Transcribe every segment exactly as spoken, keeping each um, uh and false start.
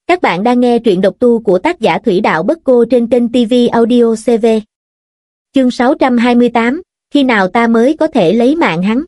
Các bạn đang nghe truyện độc tu của tác giả Thủy Đạo Bất Cô trên kênh ti vi Audio xê vê. Chương sáu trăm hai mươi tám, khi nào ta mới có thể lấy mạng hắn?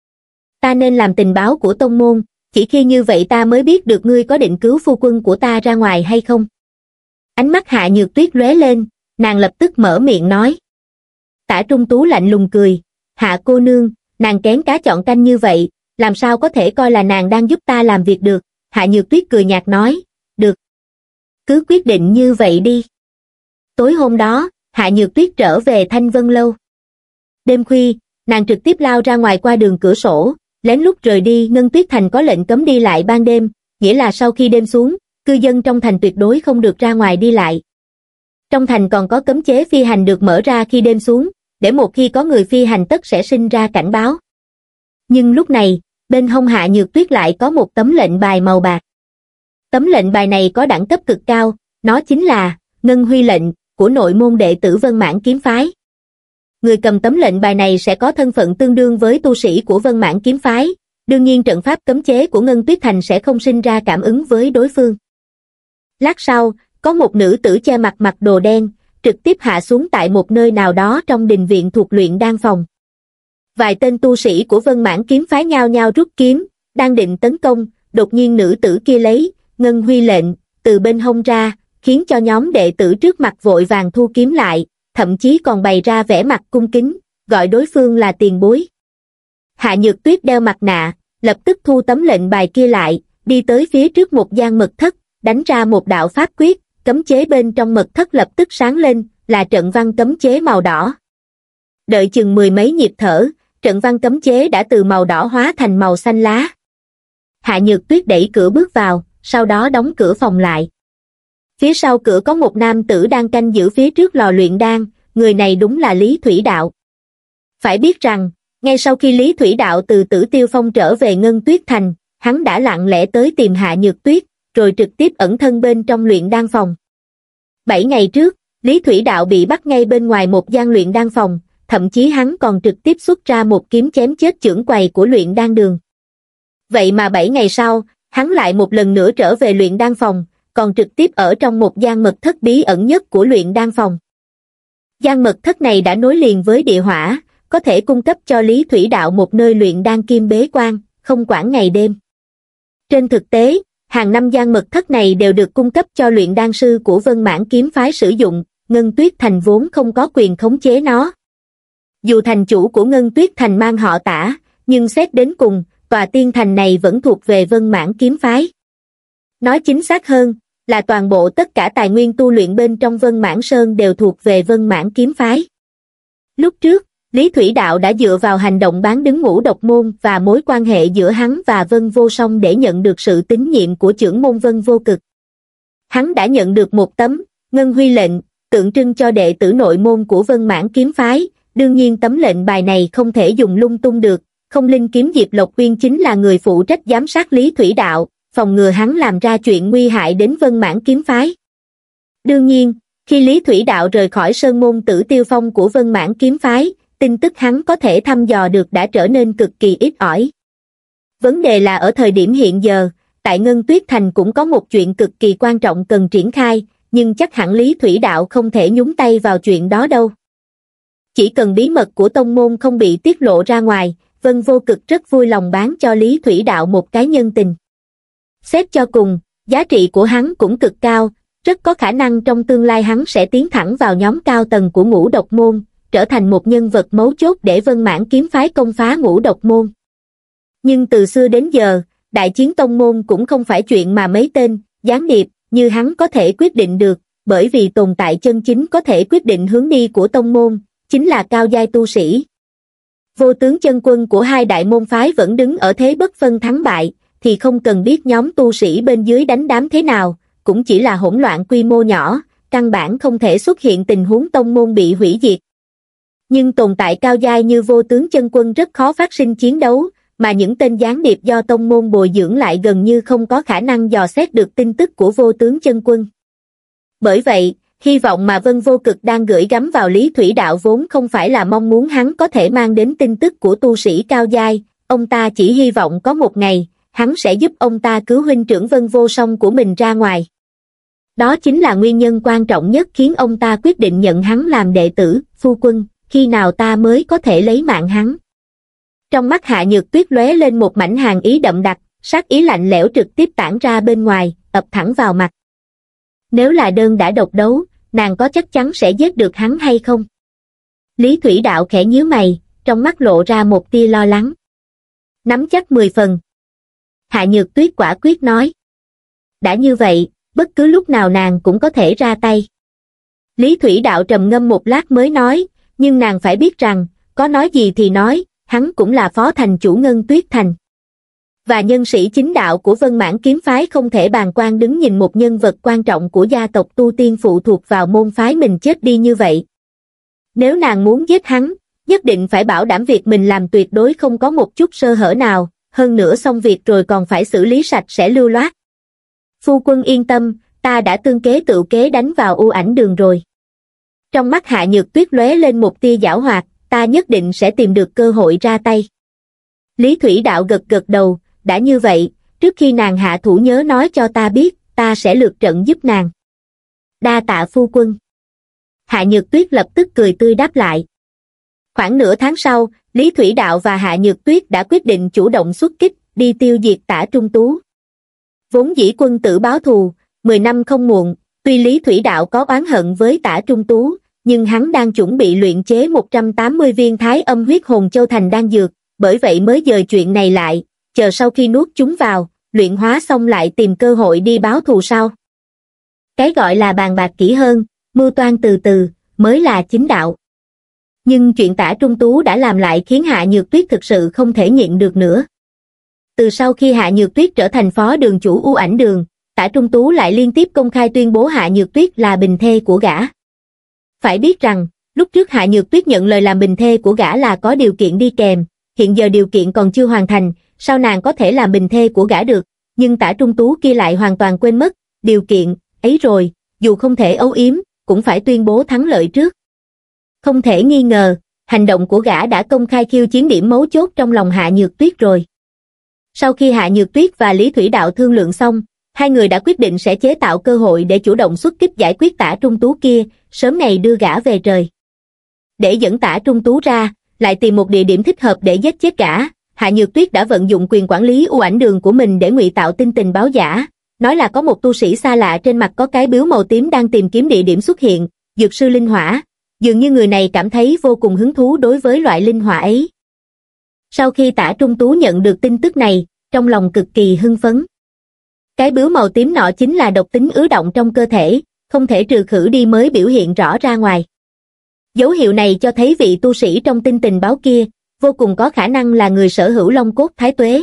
Ta nên làm tình báo của tông môn, chỉ khi như vậy ta mới biết được ngươi có định cứu phu quân của ta ra ngoài hay không. Ánh mắt Hạ Nhược Tuyết lóe lên, nàng lập tức mở miệng nói. Tả Trung Tú lạnh lùng cười, Hạ cô nương, nàng kén cá chọn canh như vậy, làm sao có thể coi là nàng đang giúp ta làm việc được. Hạ Nhược Tuyết cười nhạt nói, được. Cứ quyết định như vậy đi. Tối hôm đó, Hạ Nhược Tuyết trở về Thanh Vân Lâu. Đêm khuya, nàng trực tiếp lao ra ngoài qua đường cửa sổ, lén lút rời đi. Ngân Tuyết Thành có lệnh cấm đi lại ban đêm, nghĩa là sau khi đêm xuống, cư dân trong thành tuyệt đối không được ra ngoài đi lại. Trong thành còn có cấm chế phi hành được mở ra khi đêm xuống, để một khi có người phi hành tất sẽ sinh ra cảnh báo. Nhưng lúc này, bên hông Hạ Nhược Tuyết lại có một tấm lệnh bài màu bạc. Tấm lệnh bài này có đẳng cấp cực cao, nó chính là Ngân Huy lệnh của nội môn đệ tử Vân Mãn Kiếm Phái. Người cầm tấm lệnh bài này sẽ có thân phận tương đương với tu sĩ của Vân Mãn Kiếm Phái, đương nhiên trận pháp cấm chế của Ngân Tuyết Thành sẽ không sinh ra cảm ứng với đối phương. Lát sau, có một nữ tử che mặt mặc đồ đen, trực tiếp hạ xuống tại một nơi nào đó trong đình viện thuộc luyện đan phòng. Vài tên tu sĩ của Vân Mãn Kiếm Phái nhao nhao rút kiếm, đang định tấn công, đột nhiên nữ tử kia lấy Ngân Huy lệnh từ bên hông ra, khiến cho nhóm đệ tử trước mặt vội vàng thu kiếm lại, thậm chí còn bày ra vẻ mặt cung kính, gọi đối phương là tiền bối. Hạ Nhược Tuyết đeo mặt nạ, lập tức thu tấm lệnh bài kia lại, đi tới phía trước một gian mật thất, đánh ra một đạo pháp quyết, cấm chế bên trong mật thất lập tức sáng lên, là trận văn cấm chế màu đỏ. Đợi chừng mười mấy nhịp thở, trận văn cấm chế đã từ màu đỏ hóa thành màu xanh lá. Hạ Nhược Tuyết đẩy cửa bước vào, sau đó đóng cửa phòng lại. Phía sau cửa có một nam tử đang canh giữ phía trước lò luyện đan, người này đúng là Lý Thủy Đạo. Phải biết rằng, ngay sau khi Lý Thủy Đạo từ Tử Tiêu Phong trở về Ngân Tuyết Thành, hắn đã lặng lẽ tới tìm Hạ Nhược Tuyết, rồi trực tiếp ẩn thân bên trong luyện đan phòng. Bảy ngày trước, Lý Thủy Đạo bị bắt ngay bên ngoài một gian luyện đan phòng, thậm chí hắn còn trực tiếp xuất ra một kiếm chém chết chưởng quầy của luyện đan đường. Vậy mà bảy ngày sau, hắn lại một lần nữa trở về luyện đan phòng, còn trực tiếp ở trong một gian mật thất bí ẩn nhất của luyện đan phòng. Gian mật thất này đã nối liền với địa hỏa, có thể cung cấp cho Lý Thủy Đạo một nơi luyện đan kim bế quan, không quản ngày đêm. Trên thực tế, hàng năm gian mật thất này đều được cung cấp cho luyện đan sư của Vân Mãn Kiếm Phái sử dụng, Ngân Tuyết Thành vốn không có quyền khống chế nó. Dù thành chủ của Ngân Tuyết Thành mang họ Tả, nhưng xét đến cùng, tòa tiên thành này vẫn thuộc về Vân Mãn Kiếm Phái. Nói chính xác hơn, là toàn bộ tất cả tài nguyên tu luyện bên trong Vân Mãn Sơn đều thuộc về Vân Mãn Kiếm Phái. Lúc trước, Lý Thủy Đạo đã dựa vào hành động bán đứng Ngũ Độc Môn và mối quan hệ giữa hắn và Vân Vô Song để nhận được sự tín nhiệm của trưởng môn Vân Vô Cực. Hắn đã nhận được một tấm Ngân Huy lệnh, tượng trưng cho đệ tử nội môn của Vân Mãn Kiếm Phái, đương nhiên tấm lệnh bài này không thể dùng lung tung được. Không Linh Kiếm Diệp Lộc Uyên chính là người phụ trách giám sát Lý Thủy Đạo, phòng ngừa hắn làm ra chuyện nguy hại đến Vân Mãn Kiếm Phái. Đương nhiên, khi Lý Thủy Đạo rời khỏi sơn môn Tử Tiêu Phong của Vân Mãn Kiếm Phái, tin tức hắn có thể thăm dò được đã trở nên cực kỳ ít ỏi. Vấn đề là ở thời điểm hiện giờ, tại Ngân Tuyết Thành cũng có một chuyện cực kỳ quan trọng cần triển khai, nhưng chắc hẳn Lý Thủy Đạo không thể nhúng tay vào chuyện đó đâu. Chỉ cần bí mật của tông môn không bị tiết lộ ra ngoài, Vân Vô Cực rất vui lòng bán cho Lý Thủy Đạo một cái nhân tình. Xét cho cùng, giá trị của hắn cũng cực cao, rất có khả năng trong tương lai hắn sẽ tiến thẳng vào nhóm cao tầng của Ngũ Độc Môn, trở thành một nhân vật mấu chốt để Vân Mãn Kiếm Phái công phá Ngũ Độc Môn. Nhưng từ xưa đến giờ, đại chiến tông môn cũng không phải chuyện mà mấy tên gián điệp như hắn có thể quyết định được, bởi vì tồn tại chân chính có thể quyết định hướng đi của tông môn, chính là cao giai tu sĩ. Vô tướng chân quân của hai đại môn phái vẫn đứng ở thế bất phân thắng bại, thì không cần biết nhóm tu sĩ bên dưới đánh đám thế nào, cũng chỉ là hỗn loạn quy mô nhỏ, căn bản không thể xuất hiện tình huống tông môn bị hủy diệt. Nhưng tồn tại cao giai như vô tướng chân quân rất khó phát sinh chiến đấu, mà những tên gián điệp do tông môn bồi dưỡng lại gần như không có khả năng dò xét được tin tức của vô tướng chân quân. Bởi vậy, hy vọng mà Vân Vô Cực đang gửi gắm vào Lý Thủy Đạo vốn không phải là mong muốn hắn có thể mang đến tin tức của tu sĩ cao giai, ông ta chỉ hy vọng có một ngày, hắn sẽ giúp ông ta cứu huynh trưởng Vân Vô Song của mình ra ngoài. Đó chính là nguyên nhân quan trọng nhất khiến ông ta quyết định nhận hắn làm đệ tử. Phu quân, khi nào ta mới có thể lấy mạng hắn? Trong mắt Hạ Nhược Tuyết lóe lên một mảnh hàn ý đậm đặc, sát ý lạnh lẽo trực tiếp tản ra bên ngoài, ập thẳng vào mặt. Nếu là đơn đã độc đấu, nàng có chắc chắn sẽ giết được hắn hay không? Lý Thủy Đạo khẽ nhíu mày, trong mắt lộ ra một tia lo lắng. Nắm chắc mười phần. Hạ Nhược Tuyết quả quyết nói. Đã như vậy, bất cứ lúc nào nàng cũng có thể ra tay. Lý Thủy Đạo trầm ngâm một lát mới nói, nhưng nàng phải biết rằng, có nói gì thì nói, hắn cũng là phó thành chủ Ngân Tuyết Thành. Và nhân sĩ chính đạo của Vân Mãn kiếm phái không thể bàng quan đứng nhìn một nhân vật quan trọng của gia tộc tu tiên phụ thuộc vào môn phái mình chết đi như vậy. Nếu nàng muốn giết hắn, nhất định phải bảo đảm việc mình làm tuyệt đối không có một chút sơ hở nào, hơn nữa xong việc rồi còn phải xử lý sạch sẽ lưu loát. Phu quân yên tâm, ta đã tương kế tự kế đánh vào U Ảnh Đường rồi. Trong mắt Hạ Nhược Tuyết lóe lên một tia giảo hoạt, ta nhất định sẽ tìm được cơ hội ra tay. Lý Thủy Đạo gật gật đầu, đã như vậy, trước khi nàng hạ thủ nhớ nói cho ta biết, ta sẽ lược trận giúp nàng. Đa tạ phu quân. Hạ Nhược Tuyết lập tức cười tươi đáp lại. Khoảng nửa tháng sau, Lý Thủy Đạo và Hạ Nhược Tuyết đã quyết định chủ động xuất kích, đi tiêu diệt Tả Trung Tú. Vốn dĩ quân tử báo thù, mười năm không muộn, tuy Lý Thủy Đạo có oán hận với Tả Trung Tú, nhưng hắn đang chuẩn bị luyện chế một trăm tám mươi viên Thái Âm Huyết Hồn Châu thành đan dược, bởi vậy mới dời chuyện này lại, chờ sau khi nuốt chúng vào, luyện hóa xong lại tìm cơ hội đi báo thù sau. Cái gọi là bàn bạc kỹ hơn, mưu toan từ từ, mới là chính đạo. Nhưng chuyện Tả Trung Tú đã làm lại khiến Hạ Nhược Tuyết thực sự không thể nhịn được nữa. Từ sau khi Hạ Nhược Tuyết trở thành phó đường chủ U Ảnh Đường, Tả Trung Tú lại liên tiếp công khai tuyên bố Hạ Nhược Tuyết là bình thê của gã. Phải biết rằng, lúc trước Hạ Nhược Tuyết nhận lời làm bình thê của gã là có điều kiện đi kèm, hiện giờ điều kiện còn chưa hoàn thành, sao nàng có thể làm bình thê của gã được, nhưng Tả Trung Tú kia lại hoàn toàn quên mất, điều kiện ấy rồi, dù không thể âu yếm, cũng phải tuyên bố thắng lợi trước. Không thể nghi ngờ, hành động của gã đã công khai khiêu chiến điểm mấu chốt trong lòng Hạ Nhược Tuyết rồi. Sau khi Hạ Nhược Tuyết và Lý Thủy Đạo thương lượng xong, hai người đã quyết định sẽ chế tạo cơ hội để chủ động xuất kích giải quyết Tả Trung Tú kia, sớm ngày đưa gã về trời. Để dẫn Tả Trung Tú ra, lại tìm một địa điểm thích hợp để giết chết gã, Hạ Nhược Tuyết đã vận dụng quyền quản lý U Ảnh Đường của mình để ngụy tạo tin tình báo giả, nói là có một tu sĩ xa lạ trên mặt có cái bướu màu tím đang tìm kiếm địa điểm xuất hiện, dược sư linh hỏa, dường như người này cảm thấy vô cùng hứng thú đối với loại linh hỏa ấy. Sau khi Tả Trung Tú nhận được tin tức này, trong lòng cực kỳ hưng phấn. Cái bướu màu tím nọ chính là độc tính ứ động trong cơ thể, không thể trừ khử đi mới biểu hiện rõ ra ngoài. Dấu hiệu này cho thấy vị tu sĩ trong tin tình báo kia, vô cùng có khả năng là người sở hữu Long Cốt Thái Tuế.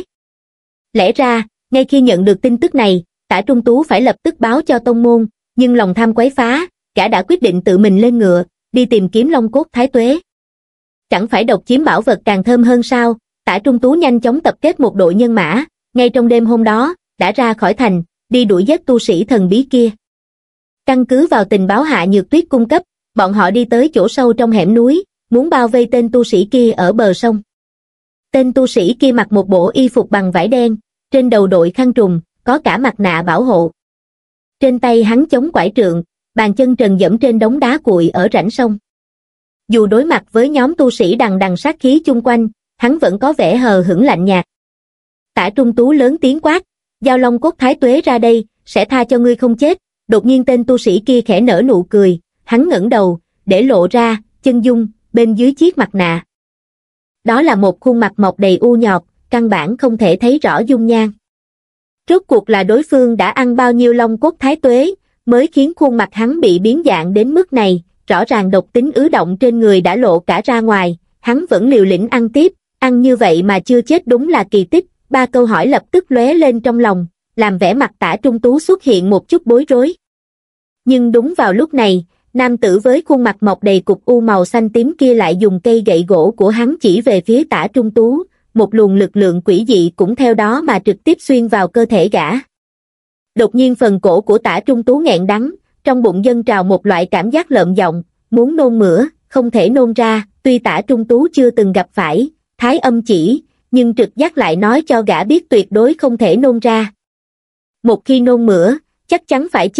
Lẽ ra, ngay khi nhận được tin tức này, Tả Trung Tú phải lập tức báo cho tông môn, nhưng lòng tham quấy phá, gã đã quyết định tự mình lên ngựa, đi tìm kiếm Long Cốt Thái Tuế. Chẳng phải độc chiếm bảo vật càng thơm hơn sao? Tả Trung Tú nhanh chóng tập kết một đội nhân mã, ngay trong đêm hôm đó, đã ra khỏi thành, đi đuổi giết tu sĩ thần bí kia. Căn cứ vào tình báo Hạ Nhược Tuyết cung cấp, bọn họ đi tới chỗ sâu trong hẻm núi, muốn bao vây tên tu sĩ kia ở bờ sông. Tên tu sĩ kia mặc một bộ y phục bằng vải đen, trên đầu đội khăn trùng, có cả mặt nạ bảo hộ. Trên tay hắn chống quải trượng, bàn chân trần dẫm trên đống đá cuội ở rãnh sông. Dù đối mặt với nhóm tu sĩ đằng đằng sát khí chung quanh, hắn vẫn có vẻ hờ hững lạnh nhạt. Tả Trung Tú lớn tiếng quát, giao Long Cốt Thái Tuế ra đây, sẽ tha cho ngươi không chết. Đột nhiên tên tu sĩ kia khẽ nở nụ cười, hắn ngẩng đầu, để lộ ra chân dung bên dưới chiếc mặt nạ. Đó là một khuôn mặt mọc đầy u nhọt, căn bản không thể thấy rõ dung nhan. Rốt cuộc là đối phương đã ăn bao nhiêu Long Cốt Thái Tuế, mới khiến khuôn mặt hắn bị biến dạng đến mức này, rõ ràng độc tính ứ động trên người đã lộ cả ra ngoài, hắn vẫn liều lĩnh ăn tiếp, ăn như vậy mà chưa chết đúng là kỳ tích. Ba câu hỏi lập tức lóe lên trong lòng, làm vẻ mặt Tả Trung Tú xuất hiện một chút bối rối. Nhưng đúng vào lúc này, nam tử với khuôn mặt mọc đầy cục u màu xanh tím kia lại dùng cây gậy gỗ của hắn chỉ về phía Tả Trung Tú, một luồng lực lượng quỷ dị cũng theo đó mà trực tiếp xuyên vào cơ thể gã. Đột nhiên phần cổ của Tả Trung Tú nghẹn đắng, trong bụng dâng trào một loại cảm giác lợm giọng, muốn nôn mửa, không thể nôn ra, tuy Tả Trung Tú chưa từng gặp phải Thái Âm chỉ, nhưng trực giác lại nói cho gã biết tuyệt đối không thể nôn ra. Một khi nôn mửa, chắc chắn phải chết.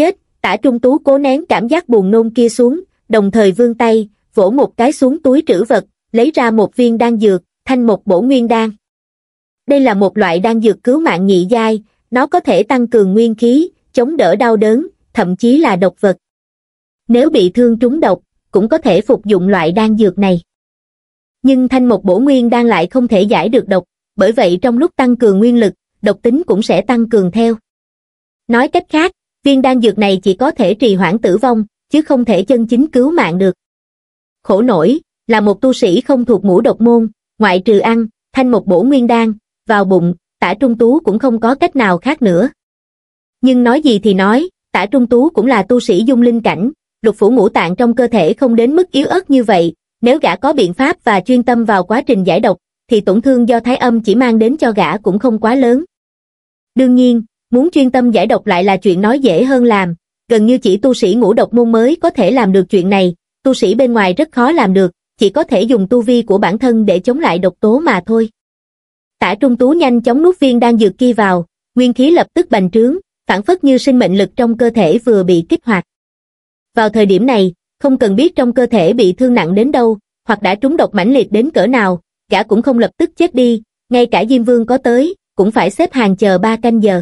Tả Trung Tú cố nén cảm giác buồn nôn kia xuống, đồng thời vươn tay, vỗ một cái xuống túi trữ vật, lấy ra một viên đan dược, thanh một bổ nguyên đan. Đây là một loại đan dược cứu mạng nhị giai, nó có thể tăng cường nguyên khí, chống đỡ đau đớn, thậm chí là độc vật. Nếu bị thương trúng độc, cũng có thể phục dụng loại đan dược này. Nhưng thanh một bổ nguyên đan lại không thể giải được độc, bởi vậy trong lúc tăng cường nguyên lực, độc tính cũng sẽ tăng cường theo. Nói cách khác, viên đan dược này chỉ có thể trì hoãn tử vong, chứ không thể chân chính cứu mạng được. Khổ nổi, là một tu sĩ không thuộc ngũ độc môn, ngoại trừ ăn, thanh một bổ nguyên đan, vào bụng, Tả Trung Tú cũng không có cách nào khác nữa. Nhưng nói gì thì nói, Tả Trung Tú cũng là tu sĩ dung linh cảnh, lục phủ ngũ tạng trong cơ thể không đến mức yếu ớt như vậy, nếu gã có biện pháp và chuyên tâm vào quá trình giải độc, thì tổn thương do thái âm chỉ mang đến cho gã cũng không quá lớn. Đương nhiên, muốn chuyên tâm giải độc lại là chuyện nói dễ hơn làm, gần như chỉ tu sĩ ngũ độc môn mới có thể làm được chuyện này, tu sĩ bên ngoài rất khó làm được, chỉ có thể dùng tu vi của bản thân để chống lại độc tố mà thôi. Tả Trung Tú nhanh chóng nuốt viên đan dược kia vào, nguyên khí lập tức bành trướng, phản phất như sinh mệnh lực trong cơ thể vừa bị kích hoạt. Vào thời điểm này, không cần biết trong cơ thể bị thương nặng đến đâu, hoặc đã trúng độc mãnh liệt đến cỡ nào, gã cũng không lập tức chết đi, ngay cả Diêm Vương có tới, cũng phải xếp hàng chờ ba canh giờ.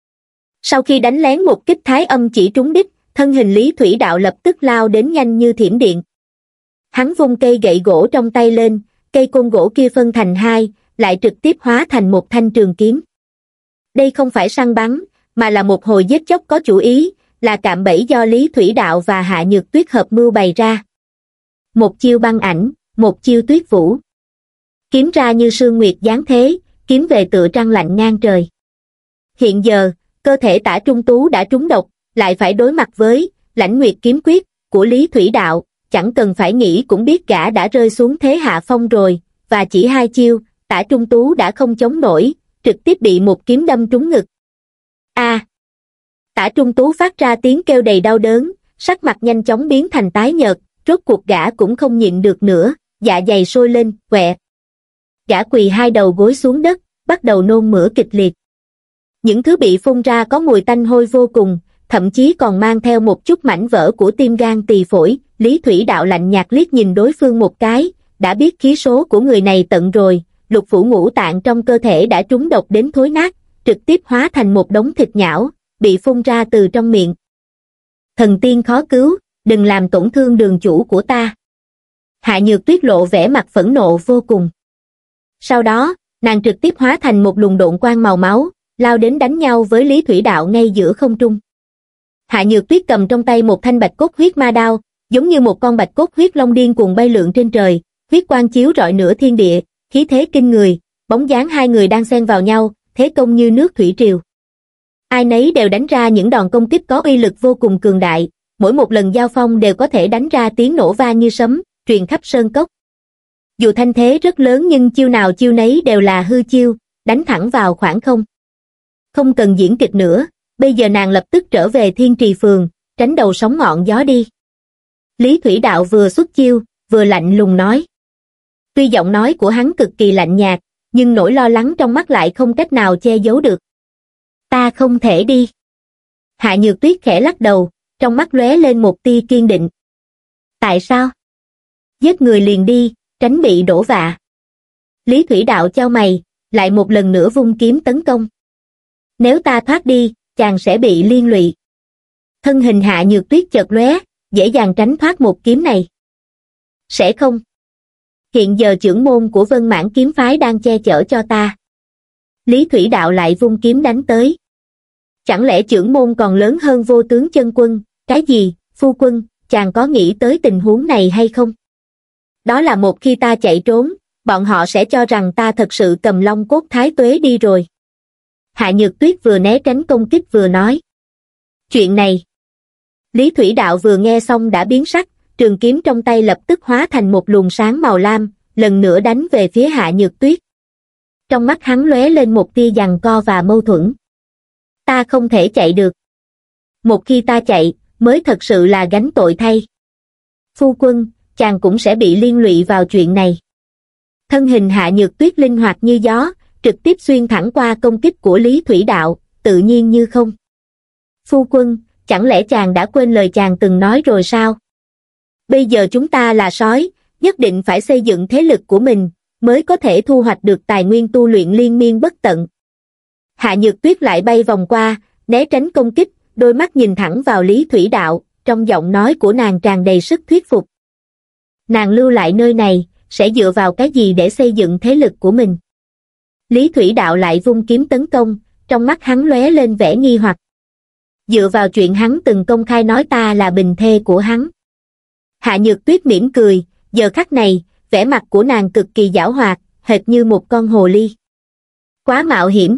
Sau khi đánh lén một kích thái âm chỉ trúng đích, thân hình Lý Thủy Đạo lập tức lao đến nhanh như thiểm điện. Hắn vung cây gậy gỗ trong tay lên, cây côn gỗ kia phân thành hai, lại trực tiếp hóa thành một thanh trường kiếm. Đây không phải săn bắn, mà là một hồi giết chóc có chủ ý, là cạm bẫy do Lý Thủy Đạo và Hạ Nhược Tuyết hợp mưu bày ra. Một chiêu băng ảnh, một chiêu tuyết vũ. Kiếm ra như sương nguyệt giáng thế, kiếm về tựa trăng lạnh ngang trời. Hiện giờ, cơ thể Tả Trung Tú đã trúng độc, lại phải đối mặt với Lãnh Nguyệt kiếm quyết của Lý Thủy Đạo, chẳng cần phải nghĩ cũng biết gã đã rơi xuống thế hạ phong rồi, và chỉ hai chiêu, Tả Trung Tú đã không chống nổi, trực tiếp bị một kiếm đâm trúng ngực. A! À, Tả Trung Tú phát ra tiếng kêu đầy đau đớn, sắc mặt nhanh chóng biến thành tái nhợt, rốt cuộc gã cũng không nhịn được nữa, dạ dày sôi lên, quẹ. Gã quỳ hai đầu gối xuống đất, bắt đầu nôn mửa kịch liệt. Những thứ bị phun ra có mùi tanh hôi vô cùng, thậm chí còn mang theo một chút mảnh vỡ của tim gan tỳ phổi. Lý Thủy Đạo lạnh nhạt liếc nhìn đối phương một cái, đã biết khí số của người này tận rồi, lục phủ ngũ tạng trong cơ thể đã trúng độc đến thối nát, trực tiếp hóa thành một đống thịt nhão, bị phun ra từ trong miệng. Thần tiên khó cứu, đừng làm tổn thương đường chủ của ta. Hạ Nhược Tuyết lộ vẻ mặt phẫn nộ vô cùng. Sau đó, nàng trực tiếp hóa thành một luồng độn quang màu máu, lao đến đánh nhau với Lý Thủy Đạo ngay giữa không trung. Hạ Nhược Tuyết cầm trong tay một thanh bạch cốt huyết ma đao, giống như một con bạch cốt huyết long điên cuồng bay lượn trên trời, huyết quang chiếu rọi nửa thiên địa, khí thế kinh người, bóng dáng hai người đang xen vào nhau, thế công như nước thủy triều. Ai nấy đều đánh ra những đòn công kích có uy lực vô cùng cường đại, mỗi một lần giao phong đều có thể đánh ra tiếng nổ vang như sấm, truyền khắp sơn cốc. Dù thanh thế rất lớn nhưng chiêu nào chiêu nấy đều là hư chiêu, đánh thẳng vào khoảng không. Không cần diễn kịch nữa, bây giờ nàng lập tức trở về Thiên Trì Phường, tránh đầu sóng ngọn gió đi. Lý Thủy Đạo vừa xuất chiêu, vừa lạnh lùng nói. Tuy giọng nói của hắn cực kỳ lạnh nhạt, nhưng nỗi lo lắng trong mắt lại không cách nào che giấu được. Ta không thể đi. Hạ Nhược Tuyết khẽ lắc đầu, trong mắt lóe lên một tia kiên định. Tại sao? Giết người liền đi, tránh bị đổ vạ. Lý Thủy Đạo chau mày, lại một lần nữa vung kiếm tấn công. Nếu ta thoát đi, chàng sẽ bị liên lụy. Thân hình Hạ Nhược Tuyết chợt lóe, dễ dàng tránh thoát một kiếm này. Sẽ không. Hiện giờ trưởng môn của Vân Mãn kiếm phái đang che chở cho ta. Lý Thủy Đạo lại vung kiếm đánh tới. Chẳng lẽ trưởng môn còn lớn hơn Vô Tướng Chân Quân? Cái gì, phu quân, chàng có nghĩ tới tình huống này hay không? Đó là một khi ta chạy trốn, bọn họ sẽ cho rằng ta thật sự cầm Long Cốt Thái Tuế đi rồi. Hạ Nhược Tuyết vừa né tránh công kích vừa nói. Chuyện này. Lý Thủy Đạo vừa nghe xong đã biến sắc, trường kiếm trong tay lập tức hóa thành một luồng sáng màu lam, lần nữa đánh về phía Hạ Nhược Tuyết. Trong mắt hắn lóe lên một tia giằng co và mâu thuẫn. Ta không thể chạy được. Một khi ta chạy, mới thật sự là gánh tội thay. Phu quân, chàng cũng sẽ bị liên lụy vào chuyện này. Thân hình Hạ Nhược Tuyết linh hoạt như gió, trực tiếp xuyên thẳng qua công kích của Lý Thủy Đạo, tự nhiên như không. Phu quân, chẳng lẽ chàng đã quên lời chàng từng nói rồi sao? Bây giờ chúng ta là sói, nhất định phải xây dựng thế lực của mình, mới có thể thu hoạch được tài nguyên tu luyện liên miên bất tận. Hạ Nhược Tuyết lại bay vòng qua, né tránh công kích, đôi mắt nhìn thẳng vào Lý Thủy Đạo, trong giọng nói của nàng tràn đầy sức thuyết phục. Nàng lưu lại nơi này, sẽ dựa vào cái gì để xây dựng thế lực của mình? Lý Thủy Đạo lại vung kiếm tấn công, trong mắt hắn lóe lên vẻ nghi hoặc. Dựa vào chuyện hắn từng công khai nói ta là bình thê của hắn. Hạ Nhược Tuyết mỉm cười, giờ khắc này, vẻ mặt của nàng cực kỳ giảo hoạt, hệt như một con hồ ly. Quá mạo hiểm.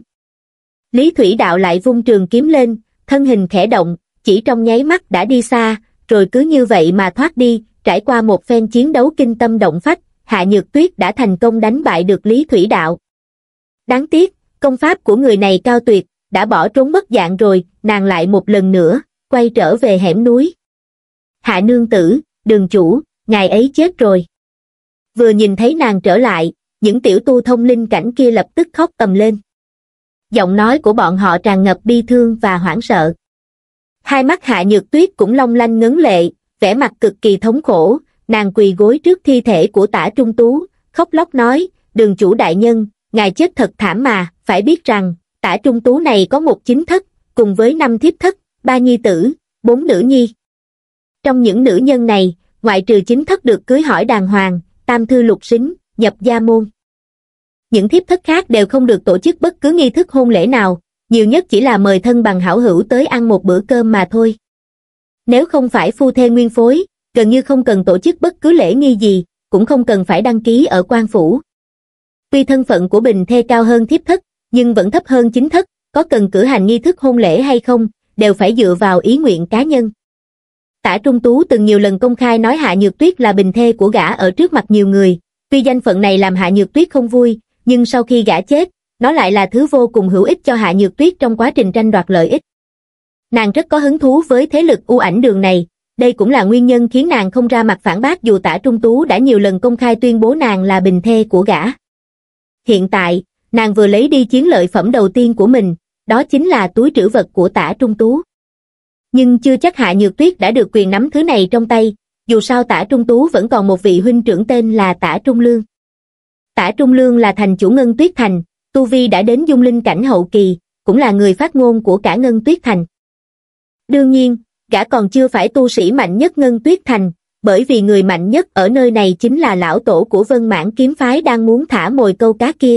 Lý Thủy Đạo lại vung trường kiếm lên, thân hình khẽ động, chỉ trong nháy mắt đã đi xa, rồi cứ như vậy mà thoát đi, trải qua một phen chiến đấu kinh tâm động phách, Hạ Nhược Tuyết đã thành công đánh bại được Lý Thủy Đạo. Đáng tiếc, công pháp của người này cao tuyệt, đã bỏ trốn mất dạng rồi, nàng lại một lần nữa, quay trở về hẻm núi. Hạ nương tử, đường chủ, ngài ấy chết rồi. Vừa nhìn thấy nàng trở lại, những tiểu tu thông linh cảnh kia lập tức khóc ầm lên. Giọng nói của bọn họ tràn ngập bi thương và hoảng sợ. Hai mắt Hạ Nhược Tuyết cũng long lanh ngấn lệ, vẻ mặt cực kỳ thống khổ, nàng quỳ gối trước thi thể của Tả Trung Tú, khóc lóc nói, đường chủ đại nhân, ngài chết thật thảm mà, phải biết rằng, Tả Trung Tú này có một chính thất, cùng với năm thiếp thất, ba nhi tử, bốn nữ nhi. Trong những nữ nhân này, ngoại trừ chính thất được cưới hỏi đàng hoàng, tam thư lục sính, nhập gia môn. Những thiếp thất khác đều không được tổ chức bất cứ nghi thức hôn lễ nào, nhiều nhất chỉ là mời thân bằng hảo hữu tới ăn một bữa cơm mà thôi. Nếu không phải phu thê nguyên phối, gần như không cần tổ chức bất cứ lễ nghi gì, cũng không cần phải đăng ký ở quan phủ. Tuy thân phận của bình thê cao hơn thiếp thất, nhưng vẫn thấp hơn chính thất, có cần cử hành nghi thức hôn lễ hay không, đều phải dựa vào ý nguyện cá nhân. Tả Trung Tú từng nhiều lần công khai nói Hạ Nhược Tuyết là bình thê của gã ở trước mặt nhiều người, tuy danh phận này làm Hạ Nhược Tuyết không vui, nhưng sau khi gã chết, nó lại là thứ vô cùng hữu ích cho Hạ Nhược Tuyết trong quá trình tranh đoạt lợi ích. Nàng rất có hứng thú với thế lực U Ảnh Đường này, đây cũng là nguyên nhân khiến nàng không ra mặt phản bác dù Tả Trung Tú đã nhiều lần công khai tuyên bố nàng là bình thê của gã. Hiện tại, nàng vừa lấy đi chiến lợi phẩm đầu tiên của mình, đó chính là túi trữ vật của Tả Trung Tú. Nhưng chưa chắc Hạ Nhược Tuyết đã được quyền nắm thứ này trong tay, dù sao Tả Trung Tú vẫn còn một vị huynh trưởng tên là Tả Trung Lương. Tả Trung Lương là thành chủ Ngân Tuyết Thành, tu vi đã đến dung linh cảnh hậu kỳ, cũng là người phát ngôn của cả Ngân Tuyết Thành. Đương nhiên, gã còn chưa phải tu sĩ mạnh nhất Ngân Tuyết Thành, bởi vì người mạnh nhất ở nơi này chính là lão tổ của Vân Mãn kiếm phái đang muốn thả mồi câu cá kia.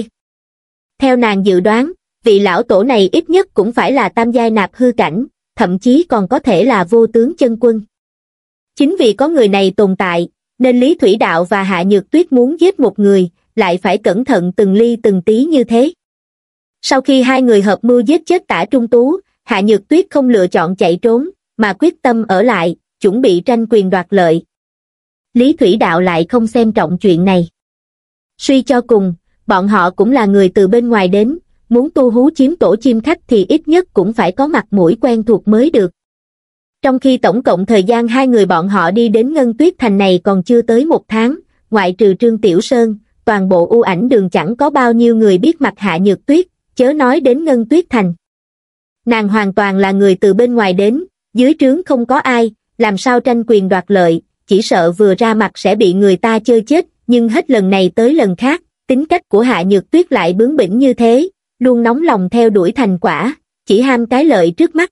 Theo nàng dự đoán, vị lão tổ này ít nhất cũng phải là tam giai nạp hư cảnh, thậm chí còn có thể là vô tướng chân quân. Chính vì có người này tồn tại, nên Lý Thủy Đạo và Hạ Nhược Tuyết muốn giết một người, lại phải cẩn thận từng ly từng tí như thế. Sau khi hai người hợp mưu giết chết Tả Trung Tú, Hạ Nhược Tuyết không lựa chọn chạy trốn, mà quyết tâm ở lại, chuẩn bị tranh quyền đoạt lợi. Lý Thủy Đạo lại không xem trọng chuyện này. Suy cho cùng, bọn họ cũng là người từ bên ngoài đến, muốn tu hú chiếm tổ chim khách thì ít nhất cũng phải có mặt mũi quen thuộc mới được. Trong khi tổng cộng thời gian hai người bọn họ đi đến Ngân Tuyết Thành này còn chưa tới một tháng, ngoại trừ Trương Tiểu Sơn, toàn bộ U Ảnh Đường chẳng có bao nhiêu người biết mặt Hạ Nhược Tuyết, chớ nói đến Ngân Tuyết Thành. Nàng hoàn toàn là người từ bên ngoài đến, dưới trướng không có ai, làm sao tranh quyền đoạt lợi, chỉ sợ vừa ra mặt sẽ bị người ta chơi chết, nhưng hết lần này tới lần khác, tính cách của Hạ Nhược Tuyết lại bướng bỉnh như thế, luôn nóng lòng theo đuổi thành quả, chỉ ham cái lợi trước mắt.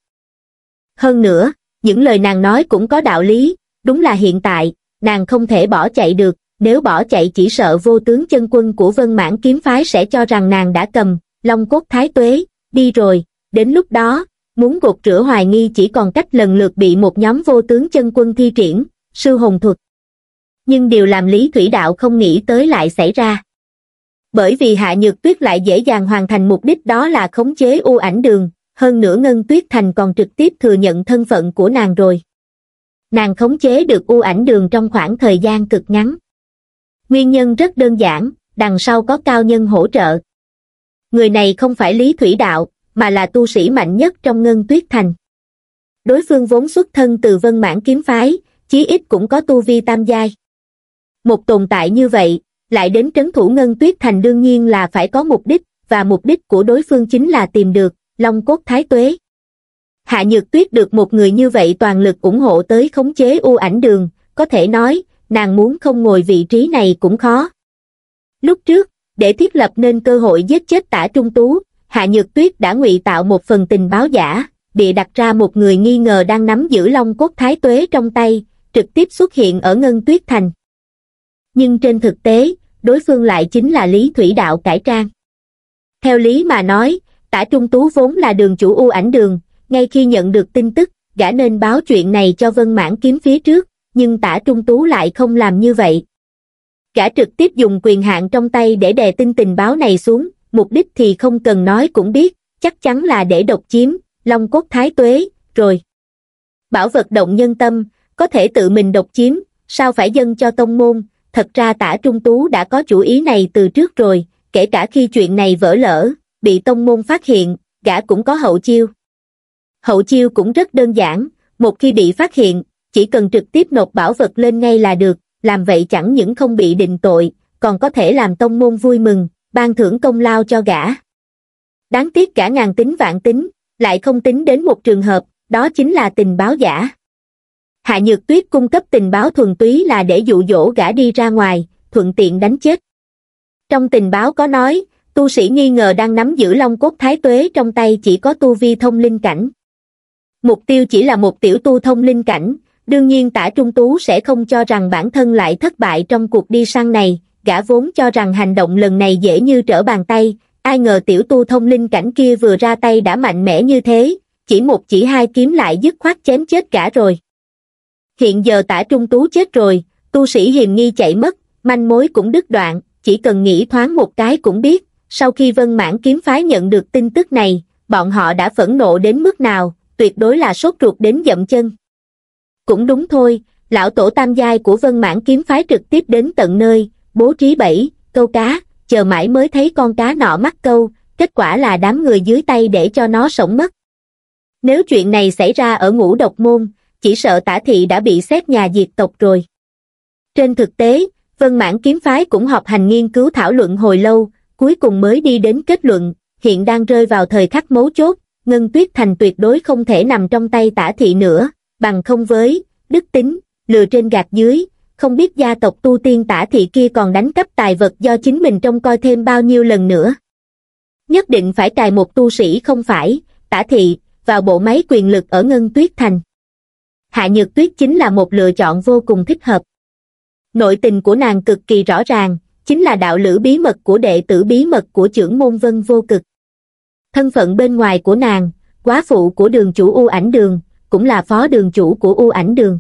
Hơn nữa, những lời nàng nói cũng có đạo lý, đúng là hiện tại, nàng không thể bỏ chạy được, nếu bỏ chạy chỉ sợ vô tướng chân quân của Vân Mãn kiếm phái sẽ cho rằng nàng đã cầm Long Cốt Thái Tuế, đi rồi, đến lúc đó, muốn gột rửa hoài nghi chỉ còn cách lần lượt bị một nhóm vô tướng chân quân thi triển, sư hồn thuật. Nhưng điều làm Lý Thủy Đạo không nghĩ tới lại xảy ra. Bởi vì Hạ Nhược Tuyết lại dễ dàng hoàn thành mục đích đó là khống chế U Ảnh Đường, hơn nữa Ngân Tuyết Thành còn trực tiếp thừa nhận thân phận của nàng rồi. Nàng khống chế được U Ảnh Đường trong khoảng thời gian cực ngắn. Nguyên nhân rất đơn giản, đằng sau có cao nhân hỗ trợ. Người này không phải Lý Thủy Đạo, mà là tu sĩ mạnh nhất trong Ngân Tuyết Thành. Đối phương vốn xuất thân từ Vân Mãn kiếm phái, chí ít cũng có tu vi tam giai. Một tồn tại như vậy, lại đến trấn thủ Ngân Tuyết Thành đương nhiên là phải có mục đích, và mục đích của đối phương chính là tìm được Long Cốt Thái Tuế. Hạ Nhược Tuyết được một người như vậy toàn lực ủng hộ tới khống chế U Ảnh Đường, có thể nói, nàng muốn không ngồi vị trí này cũng khó. Lúc trước, để thiết lập nên cơ hội giết chết Tả Trung Tú, Hạ Nhược Tuyết đã ngụy tạo một phần tình báo giả, bịa đặt ra một người nghi ngờ đang nắm giữ Long Cốt Thái Tuế trong tay, trực tiếp xuất hiện ở Ngân Tuyết Thành. Nhưng trên thực tế, đối phương lại chính là Lý Thủy Đạo cải trang. Theo lý mà nói, Tả Trung Tú vốn là đường chủ U Ảnh Đường, ngay khi nhận được tin tức, gã nên báo chuyện này cho Vân Mãn Kiếm phía trước, nhưng Tả Trung Tú lại không làm như vậy. Gã trực tiếp dùng quyền hạn trong tay để đè tin tình báo này xuống, mục đích thì không cần nói cũng biết, chắc chắn là để độc chiếm Long Cốt Thái Tuế, rồi. Bảo vật động nhân tâm, có thể tự mình độc chiếm, sao phải dâng cho tông môn, thật ra Tả Trung Tú đã có chủ ý này từ trước rồi, kể cả khi chuyện này vỡ lỡ, bị tông môn phát hiện, gã cũng có hậu chiêu. Hậu chiêu cũng rất đơn giản, một khi bị phát hiện, chỉ cần trực tiếp nộp bảo vật lên ngay là được, làm vậy chẳng những không bị định tội, còn có thể làm tông môn vui mừng, ban thưởng công lao cho gã. Đáng tiếc gã ngàn tính vạn tính, lại không tính đến một trường hợp, đó chính là tình báo giả. Hạ Nhược Tuyết cung cấp tình báo thuần túy là để dụ dỗ gã đi ra ngoài, thuận tiện đánh chết. Trong tình báo có nói, tu sĩ nghi ngờ đang nắm giữ Long Cốt Thái Tuế trong tay chỉ có tu vi thông linh cảnh. Mục tiêu chỉ là một tiểu tu thông linh cảnh, đương nhiên Tả Trung Tú sẽ không cho rằng bản thân lại thất bại trong cuộc đi săn này, gã vốn cho rằng hành động lần này dễ như trở bàn tay, ai ngờ tiểu tu thông linh cảnh kia vừa ra tay đã mạnh mẽ như thế, chỉ một chỉ hai kiếm lại dứt khoát chém chết gã rồi. Hiện giờ Tả Trung Tú chết rồi, tu sĩ hiềm nghi chạy mất, manh mối cũng đứt đoạn, chỉ cần nghĩ thoáng một cái cũng biết, sau khi Vân Mãn Kiếm Phái nhận được tin tức này, bọn họ đã phẫn nộ đến mức nào, tuyệt đối là sốt ruột đến dậm chân. Cũng đúng thôi, lão tổ tam giai của Vân Mãn Kiếm Phái trực tiếp đến tận nơi, bố trí bẫy, câu cá, chờ mãi mới thấy con cá nọ mắc câu, kết quả là đám người dưới tay để cho nó sống mất. Nếu chuyện này xảy ra ở Ngũ Độc Môn, chỉ sợ Tả Thị đã bị xét nhà diệt tộc rồi. Trên thực tế, Vân Mãn Kiếm Phái cũng họp hành nghiên cứu thảo luận hồi lâu, cuối cùng mới đi đến kết luận, hiện đang rơi vào thời khắc mấu chốt, Ngân Tuyết Thành tuyệt đối không thể nằm trong tay Tả Thị nữa, bằng không với đức tính, lừa trên gạt dưới, không biết gia tộc tu tiên Tả Thị kia còn đánh cắp tài vật do chính mình trông coi thêm bao nhiêu lần nữa. Nhất định phải cài một tu sĩ không phải, Tả Thị, vào bộ máy quyền lực ở Ngân Tuyết Thành. Hạ Nhược Tuyết chính là một lựa chọn vô cùng thích hợp. Nội tình của nàng cực kỳ rõ ràng, chính là đạo lữ bí mật của đệ tử bí mật của trưởng môn Vân Vô Cực. Thân phận bên ngoài của nàng, quá phụ của đường chủ U Ảnh Đường, cũng là phó đường chủ của U Ảnh Đường.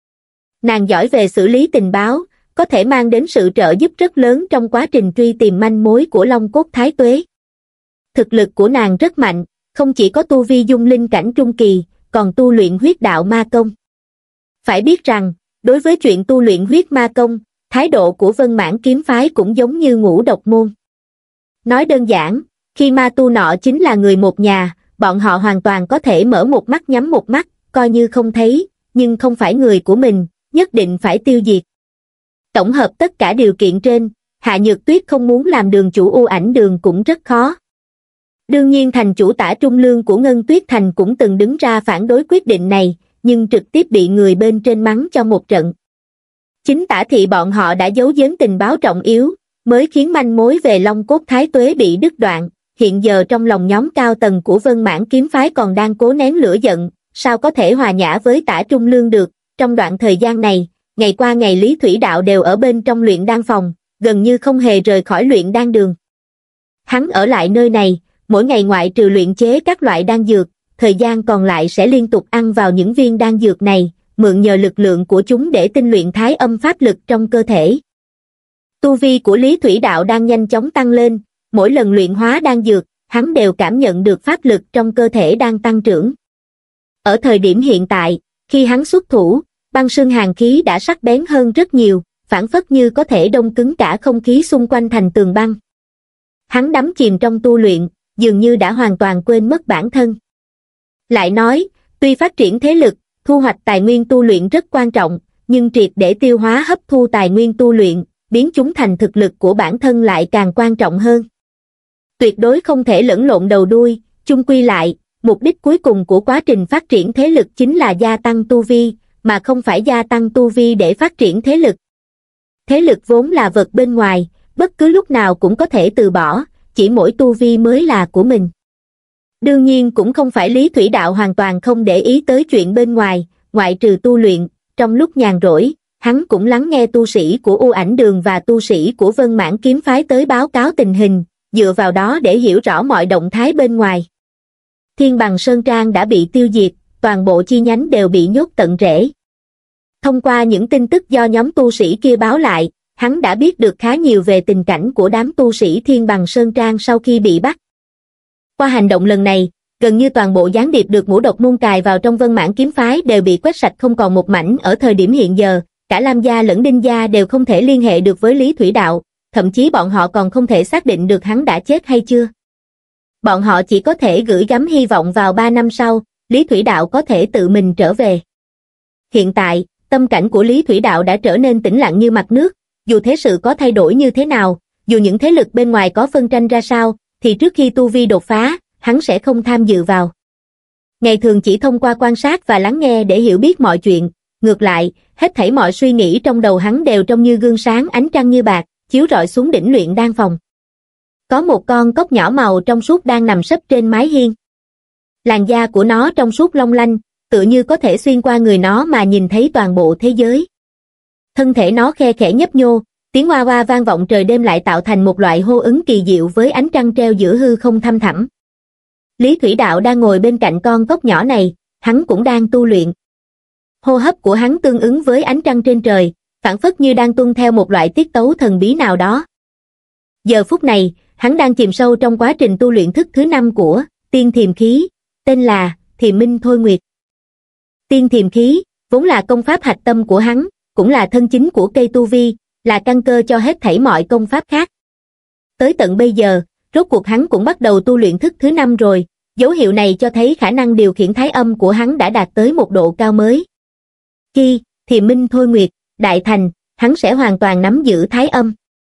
Nàng giỏi về xử lý tình báo, có thể mang đến sự trợ giúp rất lớn trong quá trình truy tìm manh mối của Long Cốt Thái Tuế. Thực lực của nàng rất mạnh, không chỉ có tu vi dung linh cảnh trung kỳ, còn tu luyện huyết đạo ma công. Phải biết rằng, đối với chuyện tu luyện huyết ma công, thái độ của Vân Mãn Kiếm Phái cũng giống như Ngũ Độc Môn. Nói đơn giản, khi ma tu nọ chính là người một nhà, bọn họ hoàn toàn có thể mở một mắt nhắm một mắt, coi như không thấy, nhưng không phải người của mình, nhất định phải tiêu diệt. Tổng hợp tất cả điều kiện trên, Hạ Nhược Tuyết không muốn làm đường chủ U Ảnh Đường cũng rất khó. Đương nhiên thành chủ Tả Trung Lương của Ngân Tuyết Thành cũng từng đứng ra phản đối quyết định này, nhưng trực tiếp bị người bên trên mắng cho một trận. Chính Tả Thị bọn họ đã giấu giếm tình báo trọng yếu, mới khiến manh mối về Long Cốt Thái Tuế bị đứt đoạn, hiện giờ trong lòng nhóm cao tầng của Vân Mãn Kiếm Phái còn đang cố nén lửa giận, sao có thể hòa nhã với Tả Trung Lương được. Trong đoạn thời gian này, ngày qua ngày Lý Thủy Đạo đều ở bên trong luyện đan phòng, gần như không hề rời khỏi luyện đan đường. Hắn ở lại nơi này, mỗi ngày ngoại trừ luyện chế các loại đan dược, thời gian còn lại sẽ liên tục ăn vào những viên đan dược này, mượn nhờ lực lượng của chúng để tinh luyện thái âm pháp lực trong cơ thể. Tu vi của Lý Thủy Đạo đang nhanh chóng tăng lên, mỗi lần luyện hóa đan dược, hắn đều cảm nhận được pháp lực trong cơ thể đang tăng trưởng. Ở thời điểm hiện tại, khi hắn xuất thủ, băng sương hàn khí đã sắc bén hơn rất nhiều, phảng phất như có thể đông cứng cả không khí xung quanh thành tường băng. Hắn đắm chìm trong tu luyện, dường như đã hoàn toàn quên mất bản thân. Lại nói, tuy phát triển thế lực, thu hoạch tài nguyên tu luyện rất quan trọng, nhưng triệt để tiêu hóa hấp thu tài nguyên tu luyện, biến chúng thành thực lực của bản thân lại càng quan trọng hơn. Tuyệt đối không thể lẫn lộn đầu đuôi, chung quy lại, mục đích cuối cùng của quá trình phát triển thế lực chính là gia tăng tu vi, mà không phải gia tăng tu vi để phát triển thế lực. Thế lực vốn là vật bên ngoài, bất cứ lúc nào cũng có thể từ bỏ, chỉ mỗi tu vi mới là của mình. Đương nhiên cũng không phải Lý Thủy Đạo hoàn toàn không để ý tới chuyện bên ngoài, ngoại trừ tu luyện, trong lúc nhàn rỗi, hắn cũng lắng nghe tu sĩ của U Ảnh Đường và tu sĩ của Vân Mãn Kiếm Phái tới báo cáo tình hình, dựa vào đó để hiểu rõ mọi động thái bên ngoài. Thiên Bằng Sơn Trang đã bị tiêu diệt, toàn bộ chi nhánh đều bị nhốt tận rễ. Thông qua những tin tức do nhóm tu sĩ kia báo lại, hắn đã biết được khá nhiều về tình cảnh của đám tu sĩ Thiên Bằng Sơn Trang sau khi bị bắt. Qua hành động lần này, gần như toàn bộ gián điệp được ngũ độc môn cài vào trong Vân Mãn Kiếm Phái đều bị quét sạch không còn một mảnh. Ở thời điểm hiện giờ, cả Lam gia lẫn Đinh gia đều không thể liên hệ được với Lý Thủy Đạo, thậm chí bọn họ còn không thể xác định được hắn đã chết hay chưa. Bọn họ chỉ có thể gửi gắm hy vọng vào ba năm sau, Lý Thủy Đạo có thể tự mình trở về. Hiện tại, tâm cảnh của Lý Thủy Đạo đã trở nên tĩnh lặng như mặt nước, dù thế sự có thay đổi như thế nào, dù những thế lực bên ngoài có phân tranh ra sao, thì trước khi tu vi đột phá, hắn sẽ không tham dự vào. Ngày thường chỉ thông qua quan sát và lắng nghe để hiểu biết mọi chuyện, ngược lại, hết thảy mọi suy nghĩ trong đầu hắn đều trông như gương sáng ánh trăng như bạc, chiếu rọi xuống đỉnh luyện đan phòng. Có một con cóc nhỏ màu trong suốt đang nằm sấp trên mái hiên. Làn da của nó trong suốt long lanh, tựa như có thể xuyên qua người nó mà nhìn thấy toàn bộ thế giới. Thân thể nó khe khẽ nhấp nhô, tiếng oa oa vang vọng trời đêm lại tạo thành một loại hô ứng kỳ diệu với ánh trăng treo giữa hư không thăm thẳm. Lý Thủy Đạo đang ngồi bên cạnh con cóc nhỏ này, hắn cũng đang tu luyện. Hô hấp của hắn tương ứng với ánh trăng trên trời, phảng phất như đang tuân theo một loại tiết tấu thần bí nào đó. Giờ phút này, hắn đang chìm sâu trong quá trình tu luyện thức thứ năm của Tiên Thiềm Khí, tên là Thiềm Minh Thôi Nguyệt. Tiên Thiềm Khí, vốn là công pháp hạch tâm của hắn, cũng là thân chính của cây tu vi, là căn cơ cho hết thảy mọi công pháp khác. Tới tận bây giờ, rốt cuộc hắn cũng bắt đầu tu luyện thức thứ năm rồi, dấu hiệu này cho thấy khả năng điều khiển thái âm của hắn đã đạt tới một độ cao mới. Khi Thiềm Minh Thôi Nguyệt đại thành, hắn sẽ hoàn toàn nắm giữ thái âm.